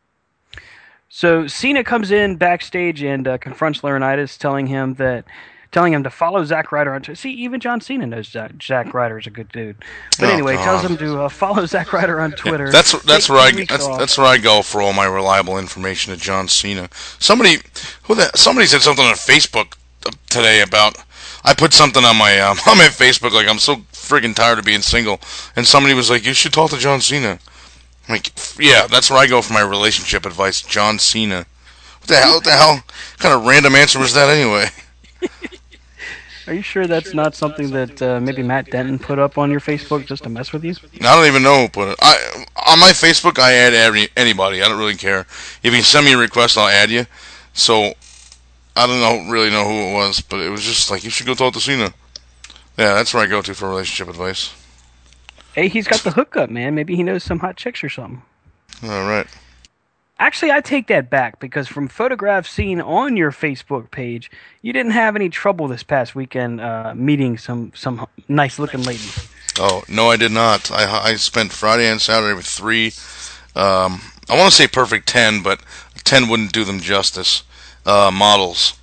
So Cena comes in backstage and uh, confronts Laurinaitis, telling him that, telling him to follow Zack Ryder on Twitter. See, even John Cena knows Zack, Zack Ryder is a good dude. But oh, anyway, God. tells him to uh, follow Zack Ryder on Twitter. Yeah, that's that's where I that's, off. that's where I go for all my reliable information to John Cena. Somebody who that somebody said something on Facebook today about. I put something on my um, on my Facebook like I'm so friggin' tired of being single, and somebody was like, "You should talk to John Cena." I'm like, yeah, that's where I go for my relationship advice. John Cena. What the hell? What the hell? What kind of random answer was that anyway? Are you sure that's not something that uh, maybe Matt Denton put up on your Facebook just to mess with you? I don't even know who put it. I on my Facebook, I add every, anybody. I don't really care. If you send me a request, I'll add you. So I don't know, really know who it was, but it was just like, you should go talk to Cena. Yeah, that's where I go to for relationship advice. Hey, he's got the hookup, man. Maybe he knows some hot chicks or something. All right. Actually, I take that back, because from photographs seen on your Facebook page, you didn't have any trouble this past weekend uh, meeting some, some nice-looking ladies. Oh, no, I did not. I, I spent Friday and Saturday with three, um, I want to say perfect ten, but ten wouldn't do them justice, uh, models.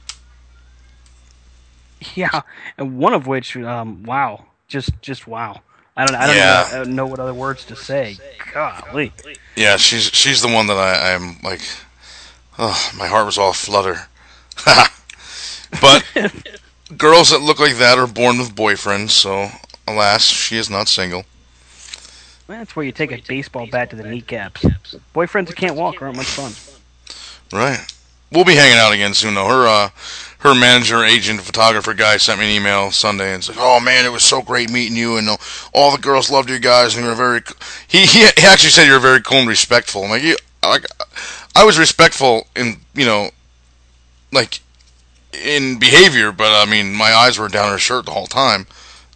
Yeah, and one of which, um, wow, just just wow. I don't I don't yeah. know, I don't know what other words to say. Golly. Yeah, she's she's the one that I I'm like, oh, my heart was all flutter. But girls that look like that are born with boyfriends, so alas, she is not single. Well, that's where you take a baseball bat to the kneecaps. Boyfriends that can't walk aren't much fun. Right. We'll be hanging out again soon, though. Her uh, her manager, agent, photographer guy sent me an email Sunday and said, "Oh man, it was so great meeting you, and uh, all the girls loved you guys, and you were very." Co-. He, he he actually said you were very cool and respectful. I'm like, you, like, I was respectful in you know, like in behavior, but I mean, my eyes were down her shirt the whole time.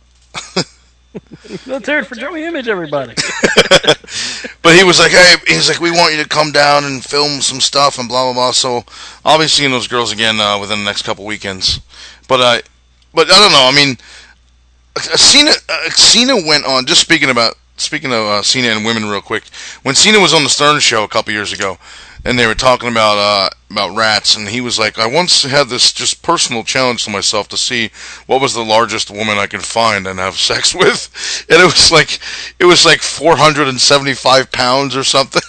Let's hear it for Joey Image, everybody. But he was like, hey, he's like, we want you to come down and film some stuff and blah blah blah. So I'll be seeing those girls again uh, within the next couple weekends. But I, uh, but I don't know. I mean, Cena, uh, Cena went on. Just speaking about speaking of uh, Cena and women, real quick. When Cena was on the Stern Show a couple years ago, and they were talking about uh, about rats, and he was like, I once had this just personal challenge to myself to see what was the largest woman I could find and have sex with, and it was like it was like four hundred seventy-five pounds or something.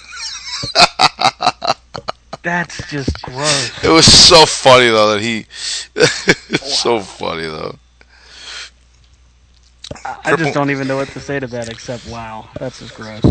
That's just gross. It was so funny though that he. It's wow. So funny though. I, I just don't even know what to say to that except wow, that's just gross.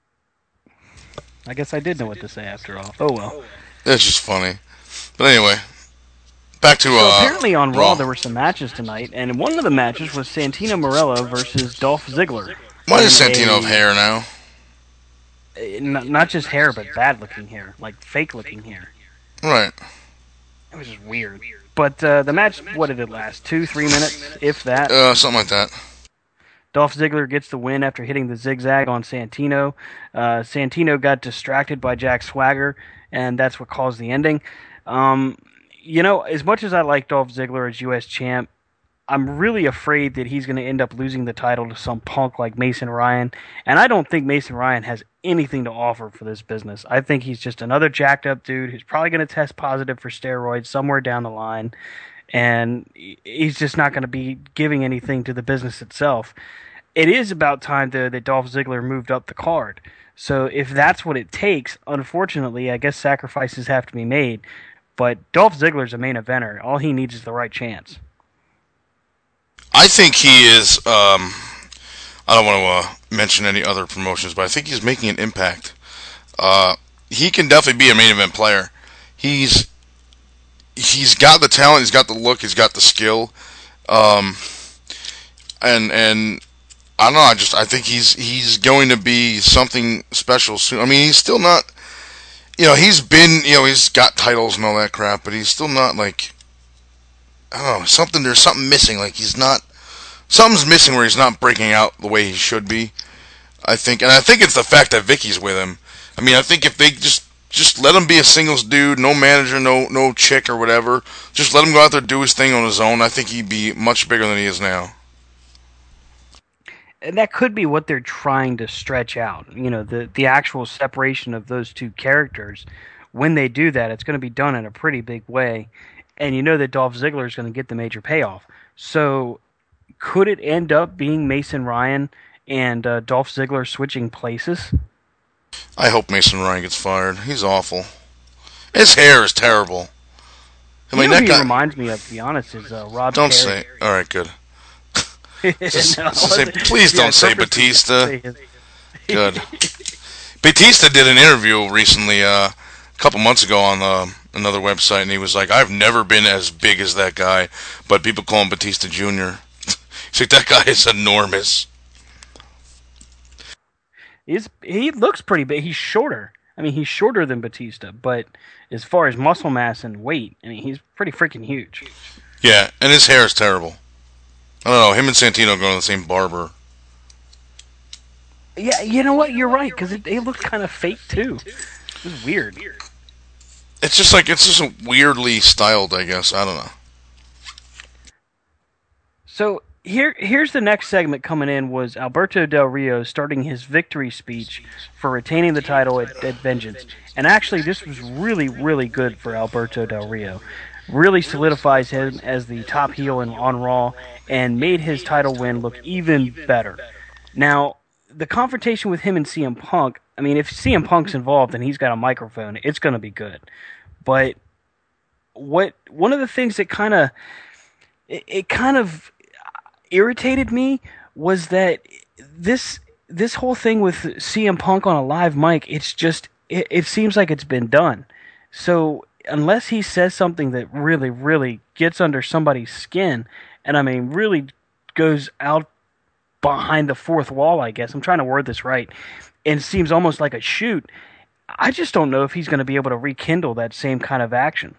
I guess I did know what to say after all. Oh well. It's just funny. But anyway, back to so uh. apparently on Raw, Raw there were some matches tonight, and one of the matches was Santino Marella versus Dolph Ziggler. Why does Santino have hair now? Not, not just hair, but bad-looking hair, like fake-looking hair. Right. It was just weird. But uh, the match, what did it last? Two, three minutes, if that? Uh, something like that. Dolph Ziggler gets the win after hitting the zigzag on Santino. Uh, Santino got distracted by Jack Swagger, and that's what caused the ending. Um, you know, as much as I like Dolph Ziggler as U S champ, I'm really afraid that he's going to end up losing the title to some punk like Mason Ryan. And I don't think Mason Ryan has anything to offer for this business. I think he's just another jacked up dude who's probably going to test positive for steroids somewhere down the line. And he's just not going to be giving anything to the business itself. It is about time, though, that Dolph Ziggler moved up the card. So if that's what it takes, unfortunately, I guess sacrifices have to be made. But Dolph Ziggler's a main eventer. All he needs is the right chance. I think he is, um, I don't want to uh, mention any other promotions, but I think he's making an impact. Uh, he can definitely be a main event player. He's he's got the talent, he's got the look, he's got the skill. Um, and and I don't know, I just I think he's he's going to be something special soon. I mean, he's still not, you know, he's been, you know, he's got titles and all that crap, but he's still not like, I don't know, something, there's something missing. Like, he's not, something's missing where he's not breaking out the way he should be, I think. And I think it's the fact that Vicky's with him. I mean, I think if they just, just let him be a singles dude, no manager, no no chick or whatever, just let him go out there and do his thing on his own, I think he'd be much bigger than he is now. And that could be what they're trying to stretch out. You know, the, the actual separation of those two characters. When they do that, it's going to be done in a pretty big way. And you know that Dolph Ziggler is going to get the major payoff. So, could it end up being Mason Ryan and uh, Dolph Ziggler switching places? I hope Mason Ryan gets fired. He's awful. His hair is terrible. I mean, you know that who guy he reminds me of, to be honest, is uh, Rob Don't Terry. say. All right, good. Just, no, say, please yeah, don't say Batista. Good. Batista did an interview recently, uh, a couple months ago on uh, another website, and he was like, I've never been as big as that guy, but people call him Batista Junior He's like, that guy is enormous. He's, he looks pretty big. He's shorter. I mean, he's shorter than Batista, but as far as muscle mass and weight, I mean, he's pretty freaking huge. Yeah, and his hair is terrible. I don't know, him and Santino go to the same barber. Yeah, you know what? You're right, because they look kind of fake, too. It's weird. It's just like, it's just weirdly styled, I guess. I don't know. So, here, here's the next segment coming in was Alberto Del Rio starting his victory speech for retaining the title at, at Vengeance. And actually, this was really, really good for Alberto Del Rio. Really solidifies him as the top heel in, on Raw and made his title win look even better. Now, the confrontation with him and C M Punk, I mean, if C M Punk's involved and he's got a microphone, it's going to be good. But what one of the things that kind of it, it kind of irritated me was that this this whole thing with C M Punk on a live mic, it's just it, it seems like it's been done. So unless he says something that really, really gets under somebody's skin, and I mean really goes out behind the fourth wall, I guess. I'm trying to word this right. And seems almost like a shoot. I just don't know if he's going to be able to rekindle that same kind of action.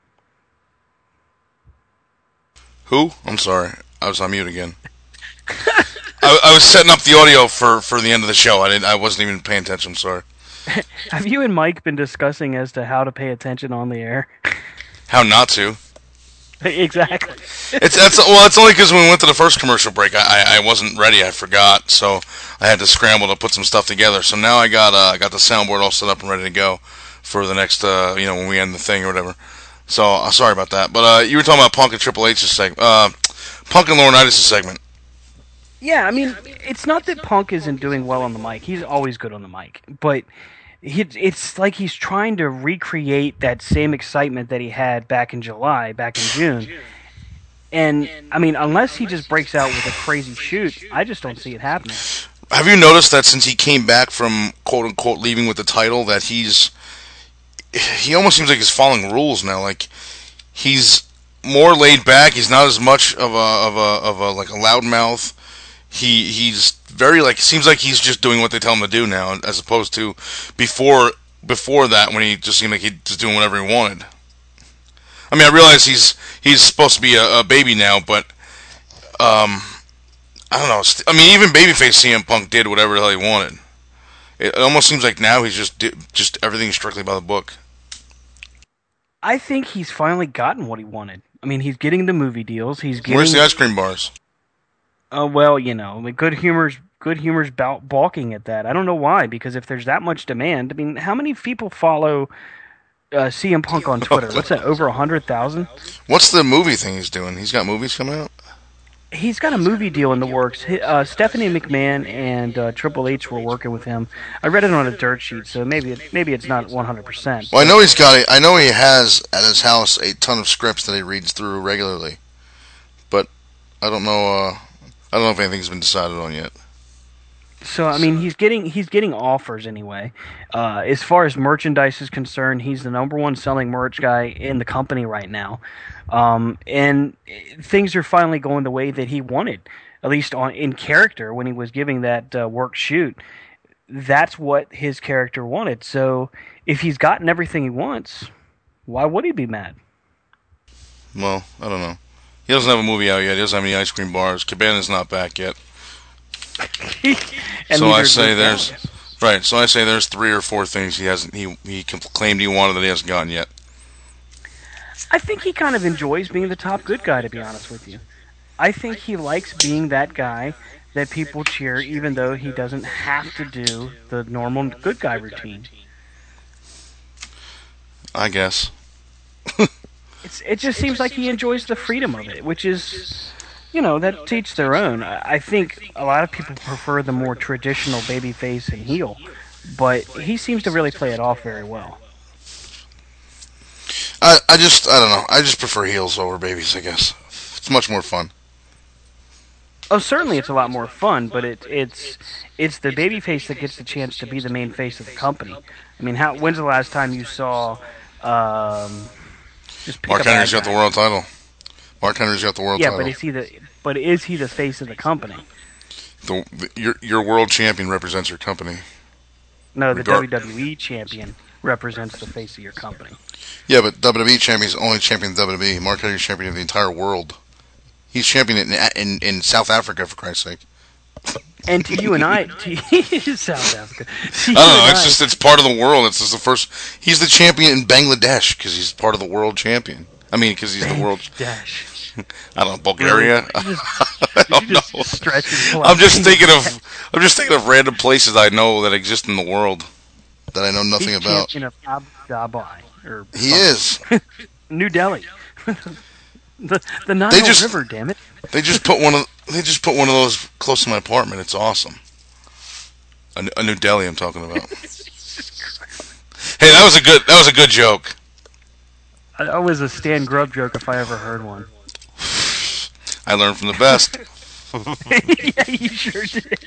Who? I'm sorry. I was on mute again. I, I was setting up the audio for, for the end of the show. I didn't. I wasn't even paying attention. I'm sorry. Have you and Mike been discussing as to how to pay attention on the air? How not to? Exactly. It's that's well. It's only because when we went to the first commercial break, I, I I wasn't ready. I forgot, so I had to scramble to put some stuff together. So now I got uh, I got the soundboard all set up and ready to go. for the next, uh, you know, when we end the thing or whatever. So uh, sorry about that. But uh, you were talking about Punk and Triple H's segment, uh, Punk and Laurinaitis' segment. Yeah, I mean, it's not that Punk isn't doing well on the mic. He's always good on the mic, but he, it's like he's trying to recreate that same excitement that he had back in July, back in June. And, I mean, unless he just breaks out with a crazy shoot, I just don't see it happening. Have you noticed that since he came back from quote-unquote leaving with the title, that he's... he almost seems like he's following rules now. Like, he's more laid back. He's not as much of a, of a, of a like, a loudmouth. He, he's very, like, seems like he's just doing what they tell him to do now, as opposed to before, before that, when he just seemed like he was doing whatever he wanted. I mean, I realize he's he's supposed to be a, a baby now, but um, I don't know. I mean, even babyface C M Punk did whatever the hell he wanted. It almost seems like now he's just just everything's strictly by the book. I think he's finally gotten what he wanted. I mean, he's getting the movie deals. He's getting. Where's the ice cream bars? Oh uh, well, you know, like good humor's good humor's balking at that. I don't know why, because if there's that much demand, I mean, how many people follow Uh, C M Punk on Twitter? What's that, over one hundred thousand? What's the movie thing he's doing? He's got movies coming out? He's got a movie deal in the works. Uh, Stephanie McMahon and uh, Triple H were working with him. I read it on a dirt sheet, so maybe it, maybe it's not one hundred percent. Well, I know he's got. A, I know he has at his house a ton of scripts that he reads through regularly, but I don't know. Uh, I don't know if anything's been decided on yet. So I mean, he's getting he's getting offers anyway. Uh, as far as merchandise is concerned, he's the number one selling merch guy in the company right now, um, and things are finally going the way that he wanted, at least on in character when he was giving that uh, work shoot. That's what his character wanted. So if he's gotten everything he wants, why would he be mad? Well, I don't know. He doesn't have a movie out yet. He doesn't have any ice cream bars. Cabana's not back yet. So I say there's right. So I say there's three or four things he hasn't. He he claimed he wanted that he hasn't gotten yet. I think he kind of enjoys being the top good guy, to be honest with you. I think he likes being that guy that people cheer, even though he doesn't have to do the normal good guy routine. I guess. it's it just seems like he enjoys the freedom of it, which is. You know, that to each their own. I think a lot of people prefer the more traditional babyface and heel, but he seems to really play it off very well. I I just, I don't know. I just prefer heels over babies, I guess. It's much more fun. Oh, certainly it's a lot more fun, but it, it's it's the babyface that gets the chance to be the main face of the company. I mean, how when's the last time you saw... Um, just pick Mark a Henry's bad got the guy. world title. Mark Henry's got the world yeah, title. but is he the but is he the face of the company? The, the, your your world champion represents your company. No, the Regard- W W E champion represents the face of your company. Yeah, but W W E champion is only champion of W W E. Mark Henry's champion of the entire world. He's champion in in, in South Africa, for Christ's sake. And to you and I, to South Africa. To I don't you know. and It's I- just it's part of the world. It's just the first. He's the champion in Bangladesh because he's part of the world champion. I mean, because he's the world. Dash. I don't know, Bulgaria. Really? You I don't you just know. stretch and pull I'm out just fingers. thinking of I'm just thinking of random places I know that exist in the world that I know nothing He's about. champion of Abu Dhabi, or He is. New Delhi. the the Nile They just- River, damn it. They just put one of they just put one of those close to my apartment. It's awesome. A, a New Delhi, I'm talking about. Hey, that was a good that was a good joke. That was a Stan Grub joke if I ever heard one. I learned from the best. Yeah, you sure did.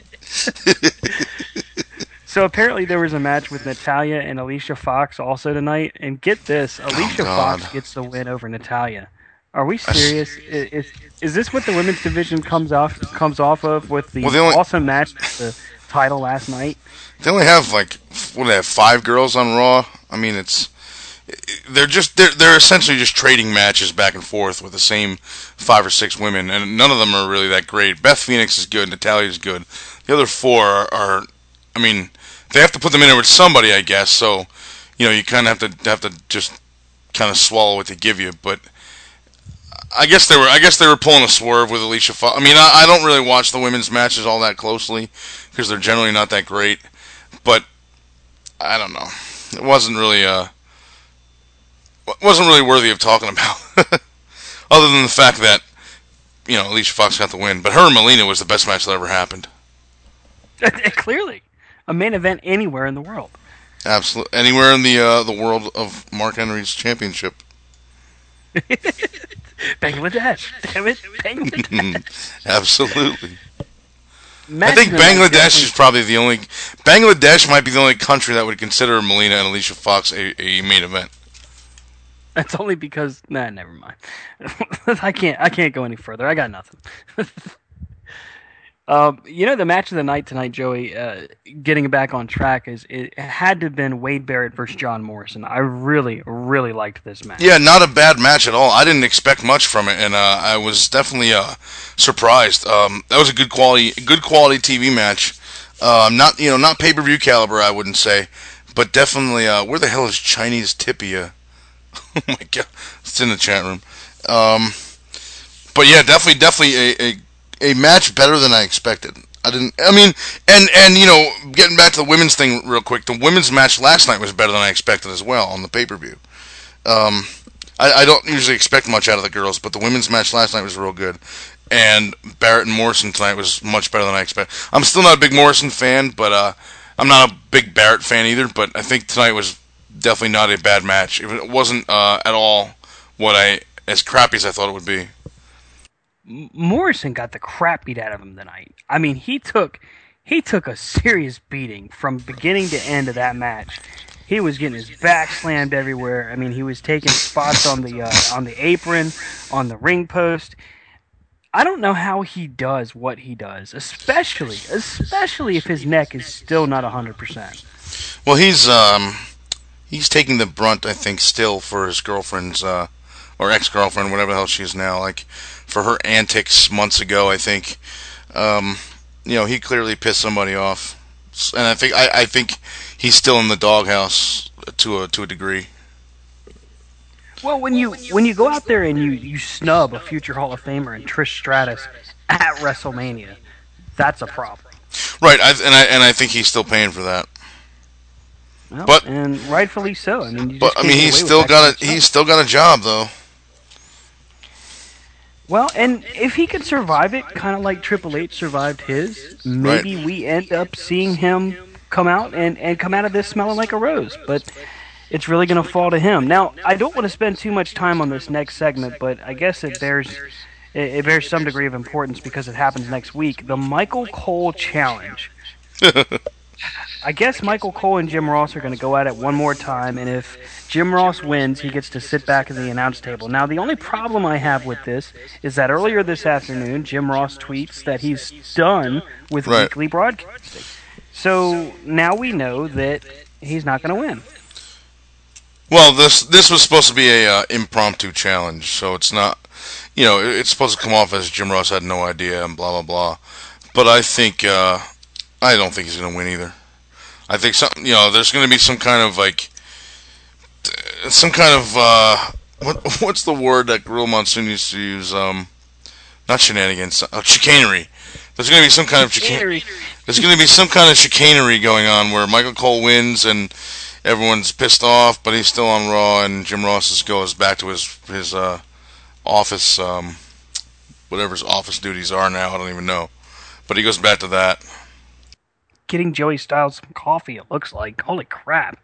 So apparently there was a match with Natalya and Alicia Fox also tonight, and get this, Alicia God. Fox gets the win over Natalya. Are we serious? I- Is is this what the women's division comes off comes off of with the Well, the only- awesome match with the title last night? They only have like what do they have five girls on Raw. I mean, it's they're just they're they're essentially just trading matches back and forth with the same five or six women, and none of them are really that great. Beth Phoenix is good, Natalya is good. The other four are, are I mean, they have to put them in there with somebody, I guess. So, you know, you kind of have to have to just kind of swallow what they give you. But I guess they were I guess they were pulling a swerve with Alicia Fox. I mean, I, I don't really watch the women's matches all that closely because they're generally not that great. But I don't know. it wasn't really uh, wasn't really worthy of talking about. Other than the fact that, you know, Alicia Fox got the win. But her and Melina was the best match that ever happened. Clearly. A main event anywhere in the world. Absolutely. Anywhere in the uh, the world of Mark Henry's championship. Bangladesh. Damn it. Bangladesh. Absolutely. Match I think of the night, Bangladesh definitely. is probably the only... Bangladesh might be the only country that would consider Melina and Alicia Fox a, a main event. That's only because... Nah, never mind. I can't I can't go any further. I got nothing. um, you know, the match of the night tonight, Joey, uh, getting back on track, is it had to have been Wade Barrett versus John Morrison. I really, really liked this match. Yeah, not a bad match at all. I didn't expect much from it, and uh, I was definitely uh, surprised. Um, that was a good quality, good quality T V match. Uh, not you know, not pay per view caliber, I wouldn't say, but definitely. Uh, where the hell is Chinese Tippia? Oh my god, it's in the chat room. Um, but yeah, definitely, definitely a, a a match better than I expected. I didn't. I mean, and and you know, getting back to the women's thing real quick, the women's match last night was better than I expected as well on the pay per view. Um, I, I don't usually expect much out of the girls, but the women's match last night was real good. And Barrett and Morrison tonight was much better than I expected. I'm still not a big Morrison fan, but uh, I'm not a big Barrett fan either. But I think tonight was definitely not a bad match. It wasn't uh, at all what I as crappy as I thought it would be. Morrison got the crap beat out of him tonight. I mean, he took he took a serious beating from beginning to end of that match. He was getting his back slammed everywhere. I mean, he was taking spots on the uh, on the apron, on the ring post. I don't know how he does what he does, especially especially if his neck is still not one hundred percent. Well, he's um he's taking the brunt, I think, still for his girlfriend's uh, or ex-girlfriend, whatever the hell she is now. Like for her antics months ago, I think. Um, you know, he clearly pissed somebody off, and I think I, I think he's still in the doghouse to a to a degree. Well, when you when you go out there and you, you snub a future Hall of Famer and Trish Stratus at WrestleMania, that's a problem. Right, I, and I and I think he's still paying for that. Well, but and rightfully so. I mean, you but just I can't mean, get he's away with still that got kind a of stuff. he's still got a job though. Well, and if he could survive it, kind of like Triple H survived his, maybe Right. we end up seeing him come out and, and come out of this smelling like a rose. But it's really going to fall to him. Now, I don't want to spend too much time on this next segment, but I guess it bears it, it bears some degree of importance because it happens next week. The Michael Cole Challenge. I guess Michael Cole and Jim Ross are going to go at it one more time, and if Jim Ross wins, he gets to sit back at the announce table. Now, the only problem I have with this is that earlier this afternoon, Jim Ross tweets that he's done with Right. weekly broadcasting. So now we know that he's not going to win. Well, this this was supposed to be a uh, impromptu challenge, so it's not, you know, it- it's supposed to come off as Jim Ross had no idea and blah blah blah. But I think uh, I don't think he's going to win either. I think some, you know, there's going to be some kind of like, uh, some kind of uh, what what's the word that Gorilla Monsoon used to use? Um, not shenanigans, uh, chicanery. There's going to be some kind of chicanery. There's going to be some kind of chicanery going on where Michael Cole wins and everyone's pissed off, but he's still on Raw, and Jim Ross just goes back to his his uh, office, um, whatever his office duties are now. I don't even know, but he goes back to that. Getting Joey Styles some coffee, it looks like. Holy crap.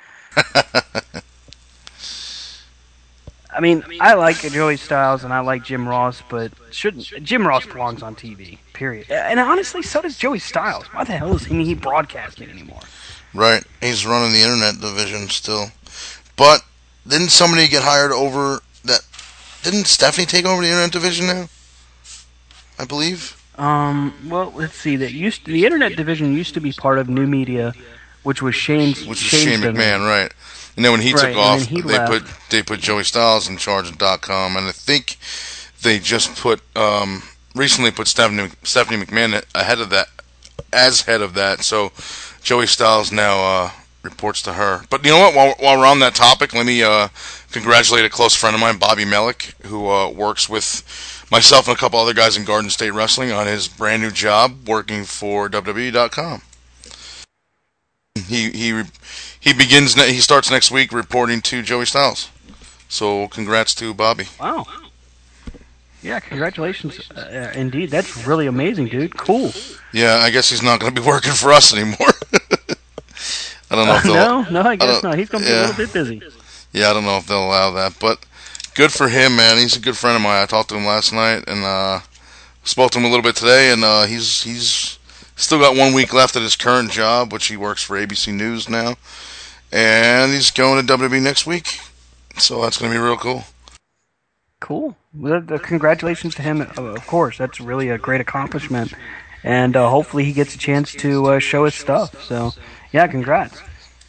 I mean, I like Joey Styles and I like Jim Ross, but shouldn't Jim Ross belongs on T V, period. And honestly, so does Joey Styles. Why the hell is he, he broadcasting anymore? Right, he's running the internet division still, but didn't somebody get hired over that? Didn't Stephanie take over the internet division now? I believe. Um, well, let's see. That used to, the internet division used to be part of New Media, which was Shane's. Which is Shane's Shane business. McMahon, right? And then when he Right, took and off, then he they left. put they put Joey Styles in charge of dot com, and I think they just put um, recently put Stephanie Stephanie McMahon ahead of that as head of that. So Joey Styles now uh, reports to her. But you know what? While while we're on that topic, let me uh, congratulate a close friend of mine, Bobby Mellick, who uh, works with myself and a couple other guys in Garden State Wrestling on his brand new job working for W W E dot com. he he re- he begins. Ne- he starts next week reporting to Joey Styles. So congrats to Bobby. Wow. Yeah, congratulations. Uh, indeed, that's really amazing, dude. Cool. Yeah, I guess he's not going to be working for us anymore. I don't know Uh, if they'll. no, no, I guess don't- not. He's going to be yeah. a little bit busy. Yeah, I don't know if they'll allow that, but good for him, man. He's a good friend of mine. I talked to him last night and uh, spoke to him a little bit today, and uh, he's he's still got one week left at his current job, which he works for A B C News now, and he's going to W W E next week. So that's going to be real cool. Cool. Well, the, congratulations to him, uh, of course. That's really a great accomplishment. And uh, hopefully he gets a chance to uh, show his stuff. So, yeah, congrats.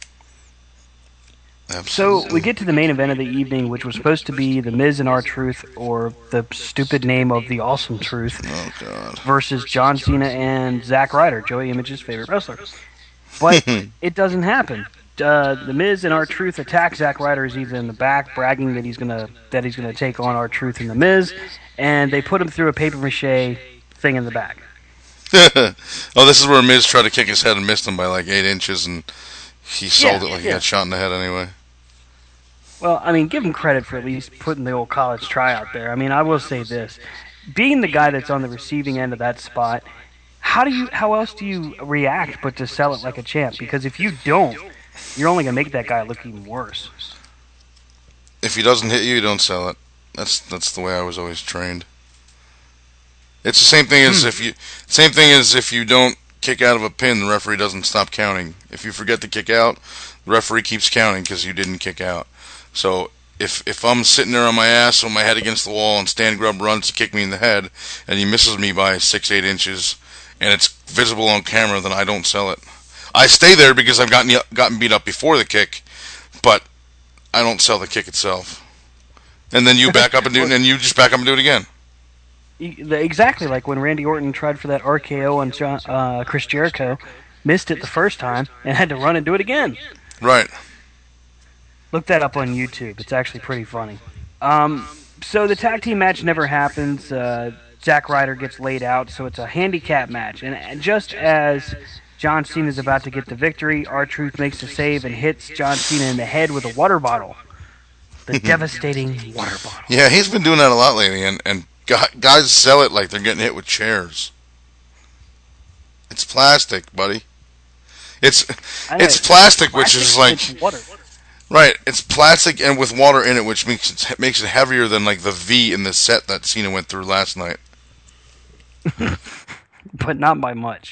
Absolutely. So we get to the main event of the evening, which was supposed to be The Miz and R-Truth, or the stupid name of The Awesome Truth, oh, God. versus John Cena and Zack Ryder, Joey Image's favorite wrestler. But it doesn't happen. Uh, the Miz and R-Truth attack Zack Ryder as he's in the back, bragging that he's gonna that he's gonna take on R-Truth and the Miz, and they put him through a paper mache thing in the back. Oh, this is where Miz tried to kick his head and missed him by like eight inches, and he sold Yeah, it like he yeah. got shot in the head anyway. Well, I mean, give him credit for at least putting the old college try out there. I mean, I will say this: being the guy that's on the receiving end of that spot, how do you? How else do you react but to sell it like a champ? Because if you don't, you're only gonna make that guy look even worse. If he doesn't hit you, you don't sell it. That's that's the way I was always trained. It's the same thing as Hmm. if you same thing as if you don't kick out of a pin, the referee doesn't stop counting. If you forget to kick out, the referee keeps counting because you didn't kick out. So if if I'm sitting there on my ass with my head against the wall and Stan Grubb runs to kick me in the head and he misses me by six eight inches and it's visible on camera, then I don't sell it. I stay there because I've gotten gotten beat up before the kick, but I don't sell the kick itself. And then you back up and do, and you just back up and do it again. Exactly like when Randy Orton tried for that R K O on John, uh, Chris Jericho, missed it the first time, and had to run and do it again. Right. Look that up on YouTube. It's actually pretty funny. Um, so the tag team match never happens. Uh, Zack Ryder gets laid out, so it's a handicap match. And, and just as John Cena is about to get the victory, R-Truth makes a save and hits John Cena in the head with a water bottle. The devastating water bottle. Yeah, he's been doing that a lot lately, and, and guys sell it like they're getting hit with chairs. It's plastic, buddy. It's it's plastic, which is like water. Right. It's plastic and with water in it, which makes it makes it heavier than like the V in the set that Cena went through last night. But not by much.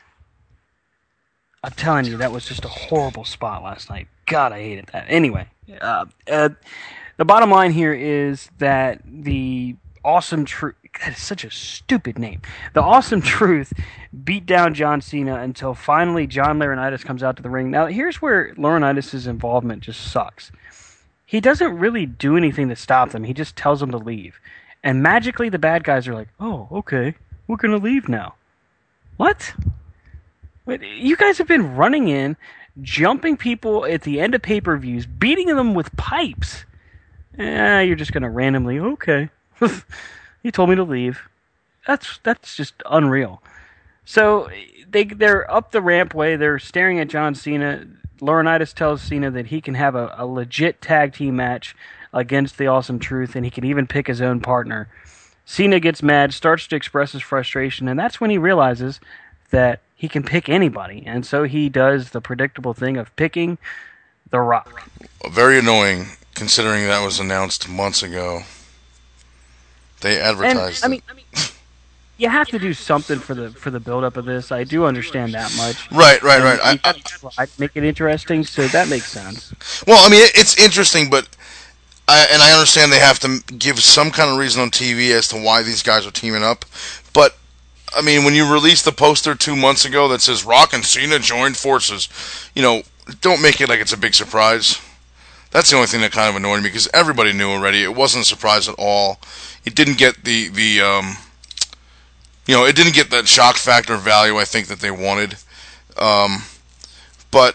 I'm telling you, that was just a horrible spot last night. God, I hated that. Anyway, uh, uh, the bottom line here is that the Awesome Truth, that is such a stupid name. The Awesome Truth beat down John Cena until finally John Laurinaitis comes out to the ring. Now, here's where Laurinaitis' involvement just sucks. He doesn't really do anything to stop them. He just tells them to leave. And magically, the bad guys are like, oh, okay, we're going to leave now. What? Wait, you guys have been running in, jumping people at the end of pay-per-views, beating them with pipes. Eh, you're just going to randomly, okay. He told me to leave. That's that's just unreal. So they they're up the rampway. They're staring at John Cena. Laurinaitis tells Cena that he can have a, a legit tag team match against the Awesome Truth, and he can even pick his own partner. Cena gets mad, starts to express his frustration, and that's when he realizes that he can pick anybody, and so he does the predictable thing of picking The Rock. Very annoying, considering that was announced months ago. They advertised and, I it. mean, you have to do something for the for the build up of this. I do understand that much. Right, right, right. I, I, I make it interesting, so that makes sense. Well, I mean, it, it's interesting, but I, and I understand they have to give some kind of reason on T V as to why these guys are teaming up. But I mean, when you released the poster two months ago that says Rock and Cena joined forces, you know, don't make it like it's a big surprise. That's the only thing that kind of annoyed me because everybody knew already. It wasn't a surprise at all. It didn't get the, the um, you know, it didn't get that shock factor value I think that they wanted. Um, but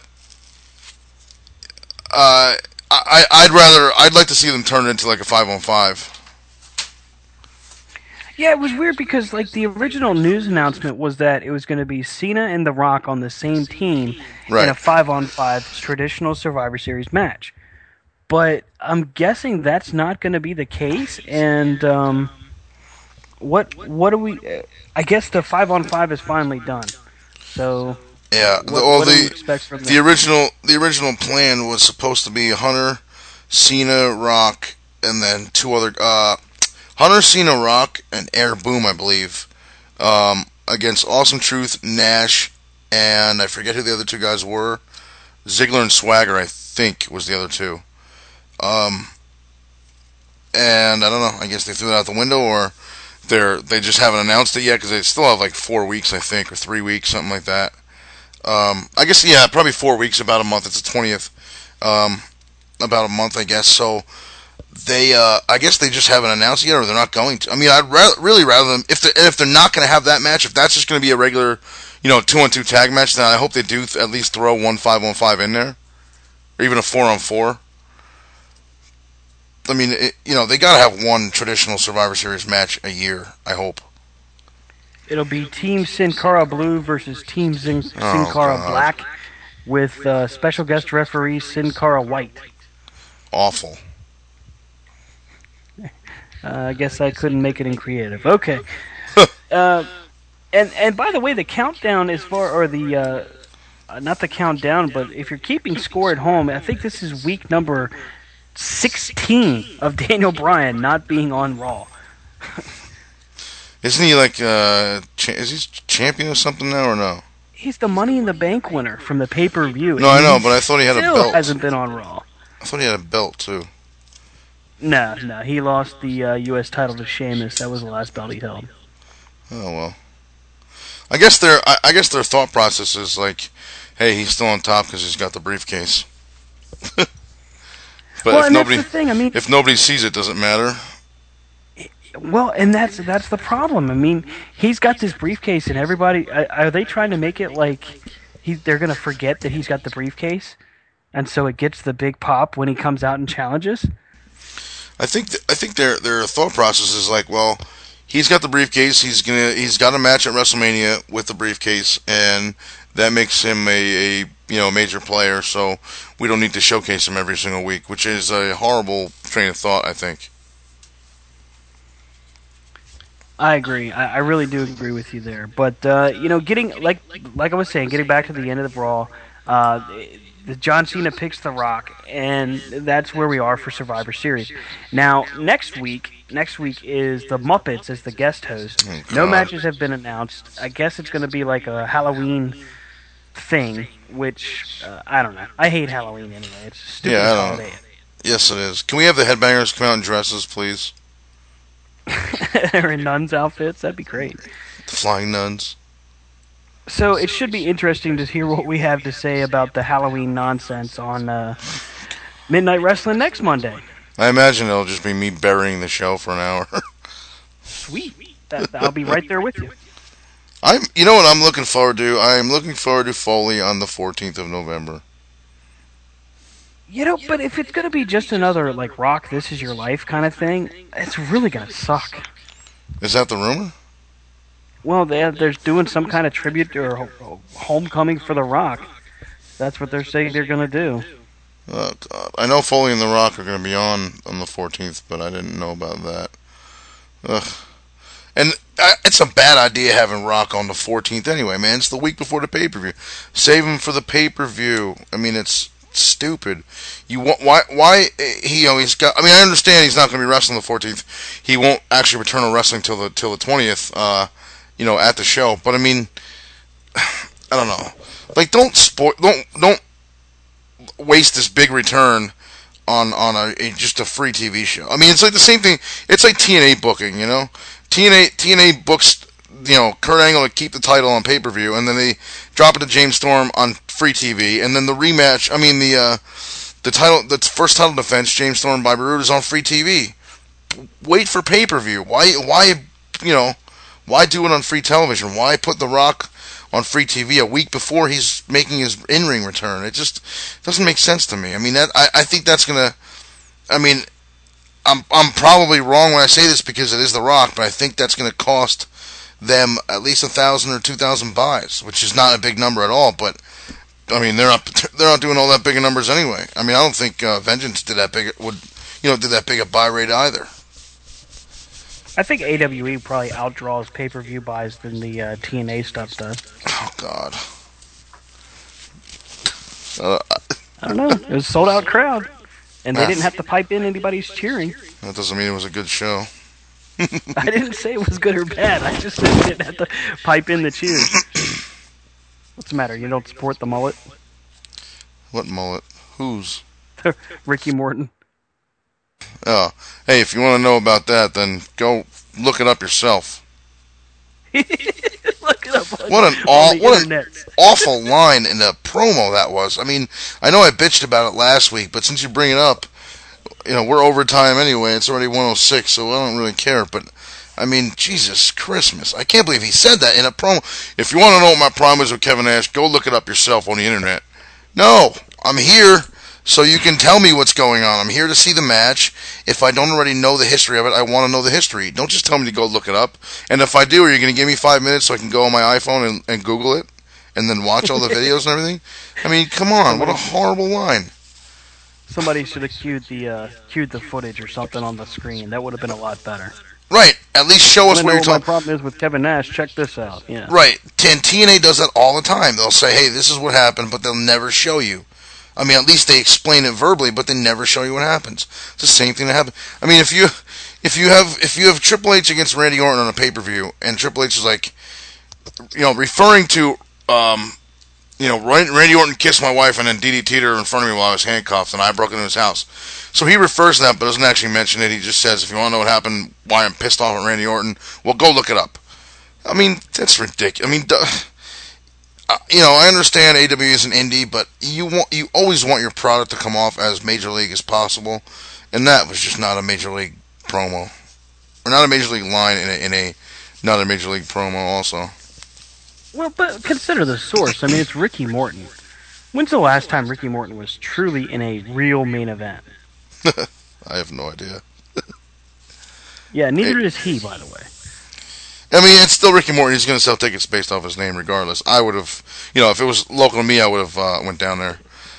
uh, I, I'd rather, I'd like to see them turn it into like a five on five. Yeah, it was weird because like the original news announcement was that it was going to be Cena and The Rock on the same team Right. in a five-on-five traditional Survivor Series match. But I'm guessing that's not going to be the case. And um, what what do we? Uh, I guess the five-on-five is finally done. So Yeah, what, well, what do we the expect from the original the original plan was supposed to be Hunter, Cena, Rock, and then two other uh, Hunter, Cena, Rock, and Air Boom, I believe, um, against Awesome Truth, Nash, and I forget who the other two guys were. Ziggler and Swagger, I think, was the other two. Um, and I don't know. I guess they threw it out the window, or they're they just haven't announced it yet because they still have like four weeks, I think, or three weeks, something like that. Um, I guess yeah, probably four weeks, about a month. It's the twentieth, um, about a month, I guess. So they, uh, I guess they just haven't announced it yet, or they're not going to. I mean, I'd ra- really rather them if they if they're not going to have that match, if that's just going to be a regular, you know, two on two tag match, then I hope they do th- at least throw one five on five in there, or even a four on four. I mean, it, you know, they got to have one traditional Survivor Series match a year, I hope. It'll be Team Sin Cara Blue versus Team Sin, Sin Oh, Cara God. Black with uh, special guest referee Sin Cara White. Awful. Uh, I guess I couldn't make it in creative. Okay. uh, and and by the way, the countdown as far, or the uh, uh, not the countdown, but if you're keeping score at home, I think this is week number sixteen of Daniel Bryan not being on Raw. Isn't he like, uh, cha- is he champion or something now, or no? He's the Money in the Bank winner from the pay-per-view. No, I know, but I thought he had a still belt. hasn't been on Raw. I thought he had a belt, too. No, no, he lost the uh, U S title to Sheamus. That was the last belt he held. Oh, well. I guess their I, I guess their thought process is like, hey, he's still on top because he's got the briefcase. But Well, if and that's nobody the thing, I mean- if nobody sees it, doesn't matter. Well, and that's that's the problem. I mean, he's got this briefcase, and everybody are, are they trying to make it like he they're going to forget that he's got the briefcase, and so it gets the big pop when he comes out and challenges. I think th- I think their their thought process is like, well, he's got the briefcase. He's gonna he's got a match at WrestleMania with the briefcase, and that makes him a, a you know major player. So we don't need to showcase him every single week, which is a horrible train of thought, I think. I agree. I, I really do agree with you there. But uh, you know, getting like like I was saying, getting back to the end of the Raw, uh, the John Cena picks The Rock, and that's where we are for Survivor Series. Now, next week, next week is the Muppets as the guest host. Oh, No God. matches have been announced. I guess it's going to be like a Halloween thing, which uh, I don't know. I hate Halloween anyway. It's a stupid Yeah, I don't. holiday. Yes, it is. Can we have the headbangers come out in dresses, please? They're in nuns' outfits. That'd be great. The flying nuns. So it should be interesting to hear what we have to say about the Halloween nonsense on uh, Midnight Wrestling next Monday. I imagine it'll just be me burying the show for an hour. Sweet. That, I'll be right there with you. I'm. You know what I'm looking forward to? I'm looking forward to Foley on the fourteenth of November. You know, but if it's going to be just another, like, Rock, This Is Your Life kind of thing, it's really going to suck. Is that the rumor? Well, they're, they're doing some kind of tribute or ho- homecoming for The Rock. That's what they're saying they're going to do. Oh, God. I know Foley and The Rock are going to be on on the fourteenth, but I didn't know about that. Ugh. And I, it's a bad idea having Rock on the fourteenth anyway, man. It's the week before the pay-per-view. Save him for the pay-per-view. I mean, it's stupid. You want why why he you know he's got. I mean, I understand he's not going to be wrestling the fourteenth. He won't actually return to wrestling till the till the twentieth. Uh, you know, at the show. But I mean, I don't know. Like, don't spoil. Don't don't waste this big return on on a, a just a free T V show. I mean, it's like the same thing. It's like T N A booking. You know, T N A T N A books. You know, Kurt Angle to keep the title on pay-per-view, and then they drop it to James Storm on free T V, and then the rematch, I mean, the uh, the title, the first title defense, James Storm by Roode, is on free T V. Wait for pay-per-view. Why, why, you know, why do it on free television? Why put The Rock on free T V a week before he's making his in-ring return? It just doesn't make sense to me. I mean, that I, I think that's gonna, I mean, I'm I'm probably wrong when I say this because it is The Rock, but I think that's going to cost them at least a thousand or two thousand buys, which is not a big number at all. But I mean, they're not they're not doing all that big of numbers anyway. I mean, I don't think uh, Vengeance did that big would you know did that big a buy rate either. I think A W E probably outdraws pay-per-view buys than the uh, T N A stuff does. Oh God. Uh, I don't know. It was a sold-out crowd, and they didn't have to pipe in anybody's cheering. That doesn't mean it was a good show. I didn't say it was good or bad. I just said they didn't have to pipe in the cheers. What's the matter? You don't support the mullet? What mullet? Whose? Ricky Morton. Oh, hey, if you want to know about that, then go look it up yourself. Look it up on, what an, aw- what an awful line in the promo that was. I mean, I know I bitched about it last week, but since you bring it up, you know, we're overtime anyway. It's already one oh six, so I don't really care. But, I mean, Jesus Christmas. I can't believe he said that in a promo. If you want to know what my problem is with Kevin Nash, go look it up yourself on the internet. No, I'm here so you can tell me what's going on. I'm here to see the match. If I don't already know the history of it, I want to know the history. Don't just tell me to go look it up. And if I do, are you going to give me five minutes so I can go on my iPhone and, and Google it and then watch all the videos and everything? I mean, come on. What a horrible line. Somebody should have cued the uh, cued the footage or something on the screen. That would have been a lot better. Right. At least show us what you're talking about. My problem is with Kevin Nash. Check this out. Yeah. Right. And T N A does that all the time. They'll say, hey, this is what happened, but they'll never show you. I mean, at least they explain it verbally, but they never show you what happens. It's the same thing that happened. I mean, if you if you have if you have Triple H against Randy Orton on a pay-per-view, and Triple H is like, you know, referring to, um, you know, Randy Orton kissed my wife and then D D T'd her in front of me while I was handcuffed, and I broke into his house. So he refers to that, but doesn't actually mention it. He just says, if you want to know what happened, why I'm pissed off at Randy Orton, well, go look it up. I mean, that's ridiculous. I mean, duh. Uh, you know, I understand A W is an indie, but you want you always want your product to come off as major league as possible, and that was just not a major league promo, or not a major league line in a, in a not a major league promo. Also, well, but consider the source. I mean, it's Ricky Morton. When's the last time Ricky Morton was truly in a real main event? I have no idea. Yeah, neither it, is he, by the way. I mean, it's still Ricky Morton. He's going to sell tickets based off his name regardless. I would have, you know, if it was local to me, I would have uh, went down there.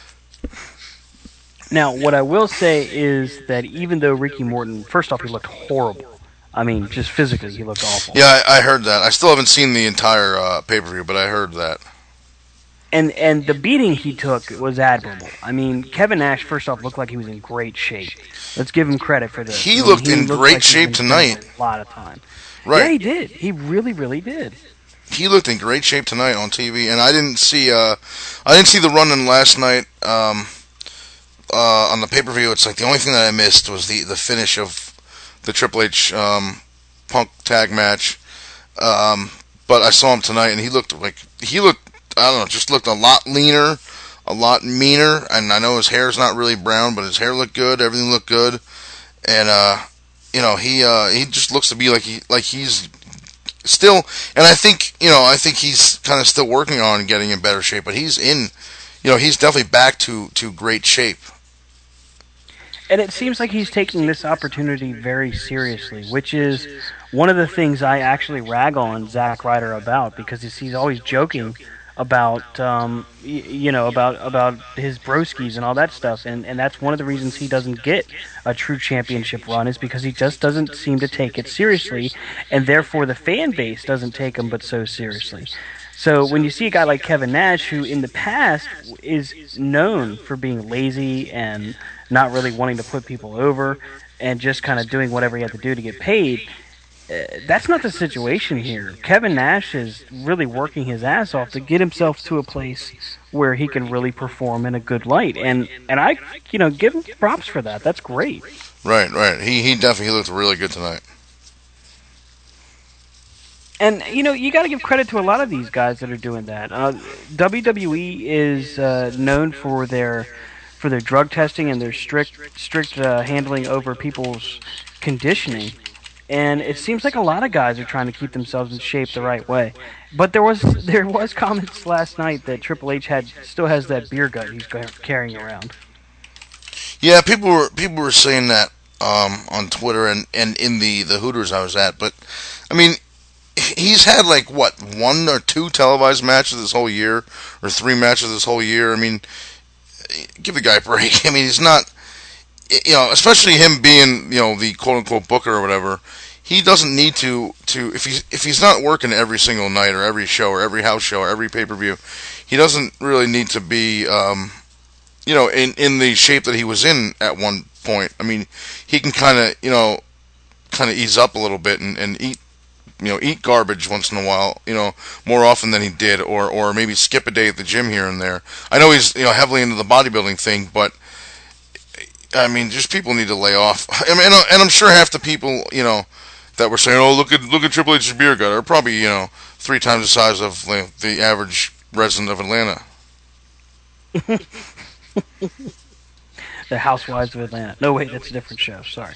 Now, what I will say is that even though Ricky Morton, first off, he looked horrible. I mean, just physically, he looked awful. Yeah, I, I heard that. I still haven't seen the entire uh, pay-per-view, but I heard that. And and the beating he took was admirable. I mean, Kevin Nash, first off, looked like he was in great shape. Let's give him credit for this. He I mean, looked he in looked great like shape tonight. A lot of time. Right. Yeah, he did. He really, really did. He looked in great shape tonight on T V, and I didn't see. Uh, I didn't see the run-in last night um, uh, on the pay-per-view. It's like the only thing that I missed was the, the finish of the Triple H um, Punk tag match. Um, but I saw him tonight, and he looked like he looked. I don't know, just looked a lot leaner, a lot meaner. And I know his hair's not really brown, but his hair looked good. Everything looked good, and uh, you know, he uh, he just looks to be like he like he's. Still, and I think, you know, I think he's kind of still working on getting in better shape, but he's in, you know, he's definitely back to, to great shape. And it seems like he's taking this opportunity very seriously, which is one of the things I actually rag on Zack Ryder about, because he's always joking about, um, y- you know, about about his broskies and all that stuff, and, and that's one of the reasons he doesn't get a true championship run, is because he just doesn't seem to take it seriously, and therefore the fan base doesn't take him but so seriously. So when you see a guy like Kevin Nash, who in the past is known for being lazy and not really wanting to put people over and just kind of doing whatever he had to do to get paid, Uh, that's not the situation here. Kevin Nash is really working his ass off to get himself to a place where he can really perform in a good light, and and I, you know, give him props for that. That's great. Right, right. He he definitely looked really good tonight. And you know, you got to give credit to a lot of these guys that are doing that. Uh, W W E is uh, known for their for their drug testing and their strict strict uh, handling over people's conditioning. And it seems like a lot of guys are trying to keep themselves in shape the right way. But there was there was comments last night that Triple H had still has that beer gut he's carrying around. Yeah, people were people were saying that um, on Twitter and, and in the, the Hooters I was at. But, I mean, he's had, like, what, one or two televised matches this whole year? Or three matches this whole year? I mean, give the guy a break. I mean, he's not, you know, especially him being, you know, the quote-unquote booker or whatever, he doesn't need to, to if he's, if he's not working every single night or every show or every house show or every pay-per-view, he doesn't really need to be, um, you know, in, in the shape that he was in at one point. I mean, he can kind of, you know, kind of ease up a little bit and, and eat, you know, eat garbage once in a while, you know, more often than he did, or, or maybe skip a day at the gym here and there. I know he's, you know, heavily into the bodybuilding thing, but, I mean, just people need to lay off. I mean, and, and I'm sure half the people, you know, that were saying, oh, look at look at Triple H's beer gut, are probably, you know, three times the size of like, the average resident of Atlanta. The Housewives of Atlanta. No, wait, that's a different show. Sorry.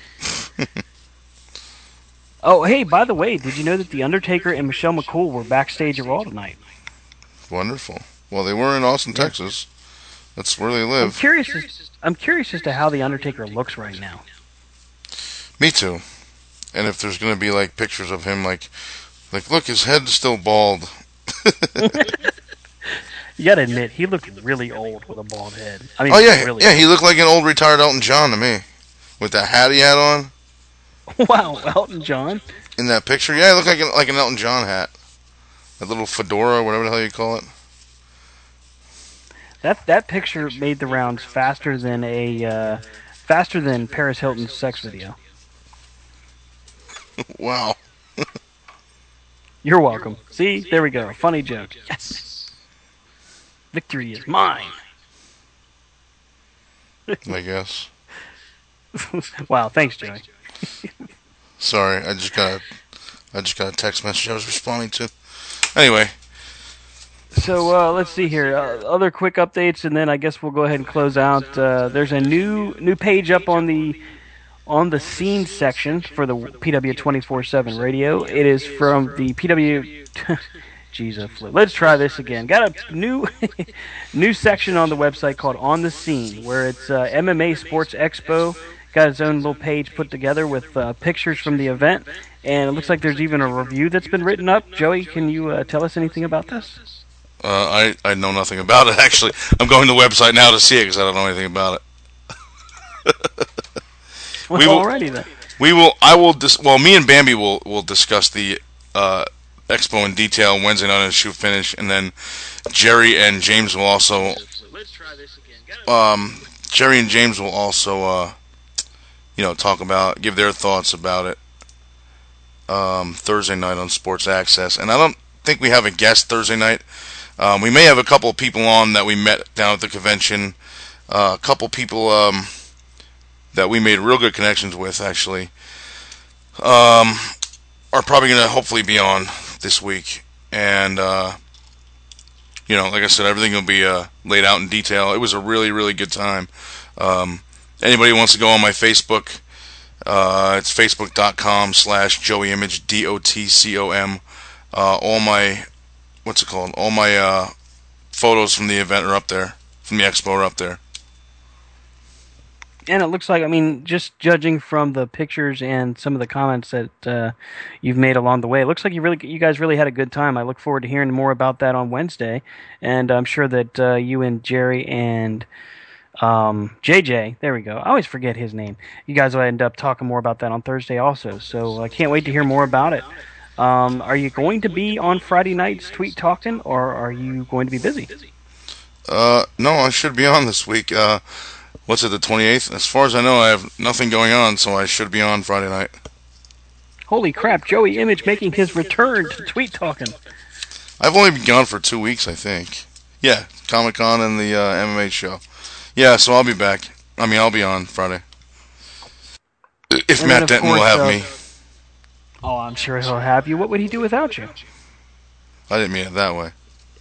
Oh, hey, by the way, did you know that The Undertaker and Michelle McCool were backstage at Raw tonight? Wonderful. Well, they were in Austin, yeah. Texas. That's where they live. I'm curious as, I'm curious as to how The Undertaker looks right now. Me too. And if there's going to be, like, pictures of him, like, like, look, his head's still bald. You gotta admit, he looked really old with a bald head. I mean, oh, yeah, really yeah, old. He looked like an old retired Elton John to me. With that hat he had on. Wow, Elton John? In that picture? Yeah, he looked like an, like an Elton John hat. That little fedora, whatever the hell you call it. That that picture made the rounds faster than a, uh, faster than Paris Hilton's sex video. Wow. You're welcome. See? There we go. Funny joke. Yes. Victory is mine. I guess. Wow, thanks, Joey. Sorry, I just got a, I just got a text message I was responding to. Anyway. So, uh, let's see here. Uh, other quick updates, and then I guess we'll go ahead and close out. Uh, there's a new new page up on the on the scene section for the P W twenty-four seven radio. It is from the P W... Jeez, let's try this again. Got a new new section on the website called On the Scene, where it's uh, M M A Sports Expo. Got its own little page put together with uh, pictures from the event, and it looks like there's even a review that's been written up. Joey, can you uh, tell us anything about this? Uh, I, I know nothing about it, actually. I'm going to the website now to see it because I don't know anything about it. Well, we will, alrighty then. We will. I will. Dis- well, me and Bambi will will discuss the uh, expo in detail Wednesday night on Shoot Finish, and then Jerry and James will also. Um, Jerry and James will also, uh, you know, talk about, give their thoughts about it. Um, Thursday night on Sports Access, and I don't think we have a guest Thursday night. Um, we may have a couple of people on that we met down at the convention. Uh, a couple people. Um, that we made real good connections with, actually, um, are probably going to hopefully be on this week. And, uh, you know, like I said, everything will be uh, laid out in detail. It was a really, really good time. Um, anybody who wants to go on my Facebook, uh, it's facebook.com slash Joey Image, D O T C O M. Uh, all my, what's it called? All my uh, photos from the event are up there, from the expo are up there. And it looks like, I mean, just judging from the pictures and some of the comments that uh, you've made along the way, it looks like you really, you guys really had a good time. I look forward to hearing more about that on Wednesday, and I'm sure that uh, you and Jerry and um, J J, there we go. I always forget his name. You guys will end up talking more about that on Thursday also. So I can't wait to hear more about it. Um, are you going to be on Friday night's Tweet Talking, or are you going to be busy? Uh, no, I should be on this week. Uh. What's it, the twenty-eighth? As far as I know, I have nothing going on, so I should be on Friday night. Holy crap, Joey Image making his return to Tweet Talking. I've only been gone for two weeks, I think. Yeah, Comic-Con and the uh, M M A show. Yeah, so I'll be back. I mean, I'll be on Friday. If and Matt Denton course, will have uh, me. Oh, I'm sure he'll have you. What would he do without you? I didn't mean it that way.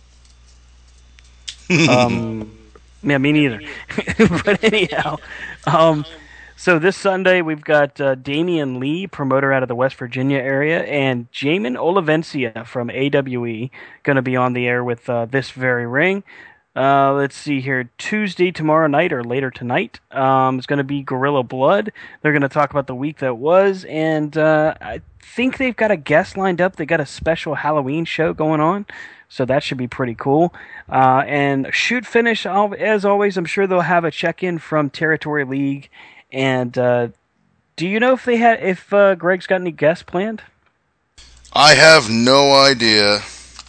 um... Yeah, me neither. But anyhow, um, so this Sunday we've got uh, Damian Lee, promoter out of the West Virginia area, and Jamin Olivencia from A W E going to be on the air with uh, This Very Ring. Uh, let's see here. Tuesday, tomorrow night, or later tonight, um, it's going to be Gorilla Blood. They're going to talk about the week that was, and uh, I think they've got a guest lined up. They got a special Halloween show going on, so that should be pretty cool. Uh, and Shoot Finish, as always, I'm sure they'll have a check-in from Territory League. And uh, do you know if they had if uh, Greg's got any guests planned? I have no idea.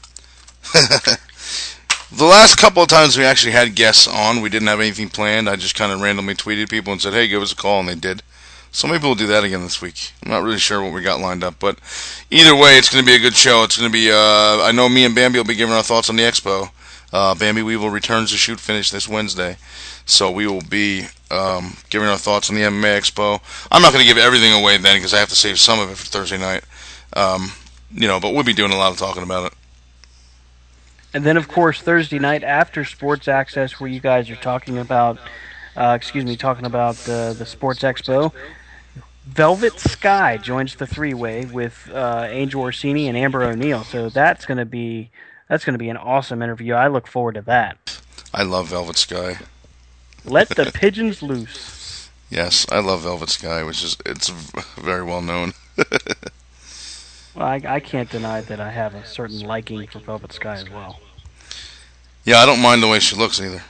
The last couple of times we actually had guests on, we didn't have anything planned. I just kind of randomly tweeted people and said, hey, give us a call, and they did. So maybe we'll do that again this week. I'm not really sure what we got lined up, but either way, it's going to be a good show. It's going to be, uh, I know me and Bambi will be giving our thoughts on the Expo. Uh, Bambi Weevil returns to Shoot Finish this Wednesday, so we will be um, giving our thoughts on the M M A Expo. I'm not going to give everything away then, because I have to save some of it for Thursday night. Um, you know, but we'll be doing a lot of talking about it. And then, of course, Thursday night after Sports Access, where you guys are talking about, uh, excuse me, talking about uh, the Sports Expo, Velvet Sky joins the three-way with uh, Angel Orsini and Amber O'Neal. So that's going to be that's going to be an awesome interview. I look forward to that. I love Velvet Sky. Let the pigeons loose. Yes, I love Velvet Sky, which is it's very well known. Well, I, I can't deny that I have a certain liking for Velvet Sky as well. Yeah, I don't mind the way she looks either.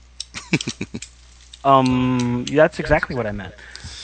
um, that's exactly what I meant.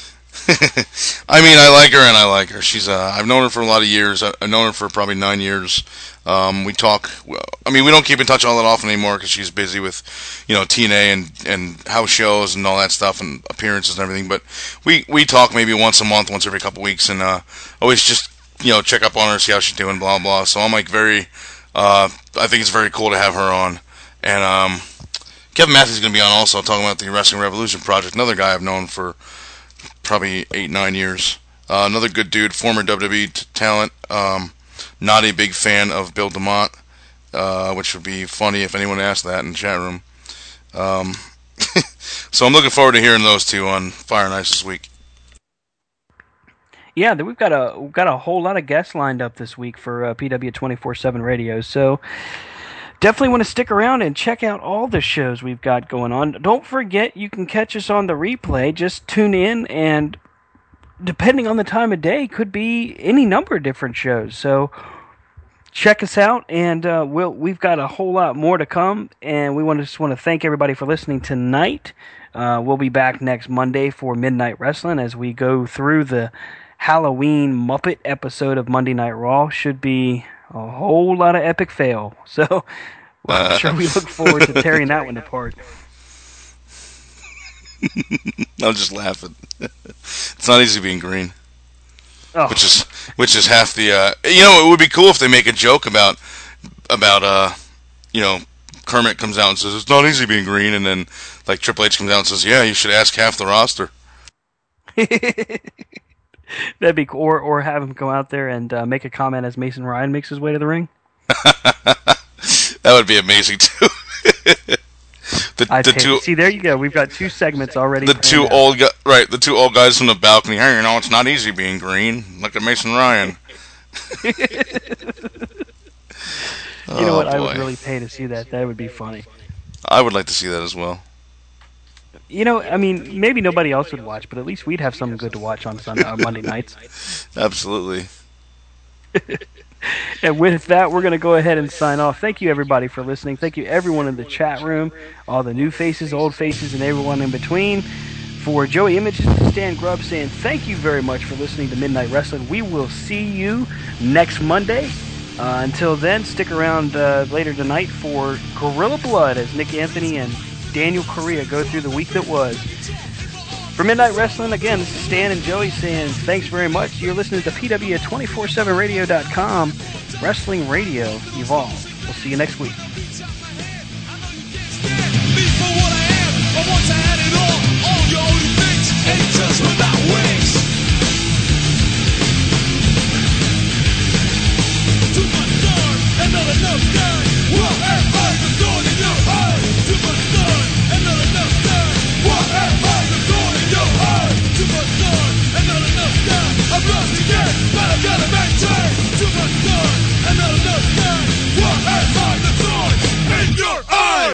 I mean, I like her and I like her. She's uh, I've known her for a lot of years. I've known her for probably nine years. Um, we talk. I mean, we don't keep in touch all that often anymore because she's busy with, you know, T N A and, and house shows and all that stuff and appearances and everything. But we, we talk maybe once a month, once every couple weeks, and uh, always just, you know, check up on her, see how she's doing, blah blah. So I'm like very. Uh, I think it's very cool to have her on, and um, Kevin Matthews is going to be on also talking about the Wrestling Revolution project. Another guy I've known for probably eight, nine years. Uh, another good dude, former W W E t- talent. Um, not a big fan of Bill DeMott, uh, which would be funny if anyone asked that in the chat room. Um, so I'm looking forward to hearing those two on Fire and Ice this week. Yeah, we've got a we've got a whole lot of guests lined up this week for uh, P W twenty-four seven Radio. So definitely want to stick around and check out all the shows we've got going on. Don't forget, you can catch us on the replay. Just tune in, and depending on the time of day, could be any number of different shows. So check us out, and uh, we'll, we've got a whole lot more to come, and we want to just want to thank everybody for listening tonight. Uh, we'll be back next Monday for Midnight Wrestling as we go through the Halloween Muppet episode of Monday Night Raw. Should be a whole lot of epic fail. So well, I'm sure we look forward to tearing that one apart. I'm just laughing. It's not easy being green. Oh. Which is which is half the uh, you know, it would be cool if they make a joke about about uh you know, Kermit comes out and says it's not easy being green, and then like Triple H comes out and says, yeah, you should ask half the roster. That'd be cool. Or, or have him go out there and uh, make a comment as Mason Ryan makes his way to the ring. That would be amazing too. the, I the two, see, there you go. We've got two segments already. The two out. old guys, right? The two old guys from the balcony. Hey, you know, it's not easy being green. Look at Mason Ryan. You know Oh, what? I boy. would really pay to see that. That would be funny. I would like to see that as well. You know, I mean, maybe nobody else would watch, but at least we'd have something good to watch on Sunday, uh, Monday nights. Absolutely. And with that, we're going to go ahead and sign off. Thank you, everybody, for listening. Thank you, everyone in the chat room, all the new faces, old faces, and everyone in between. For Joey Images and Stan Grubb saying thank you very much for listening to Midnight Wrestling. We will see you next Monday. Uh, until then, stick around uh, later tonight for Gorilla Blood as Nick Anthony and Daniel Correa go through the week that was. For Midnight Wrestling, again, this is Stan and Joey saying thanks very much. You're listening to P W two forty-seven radio dot com, Wrestling Radio Evolved. We'll see you next week.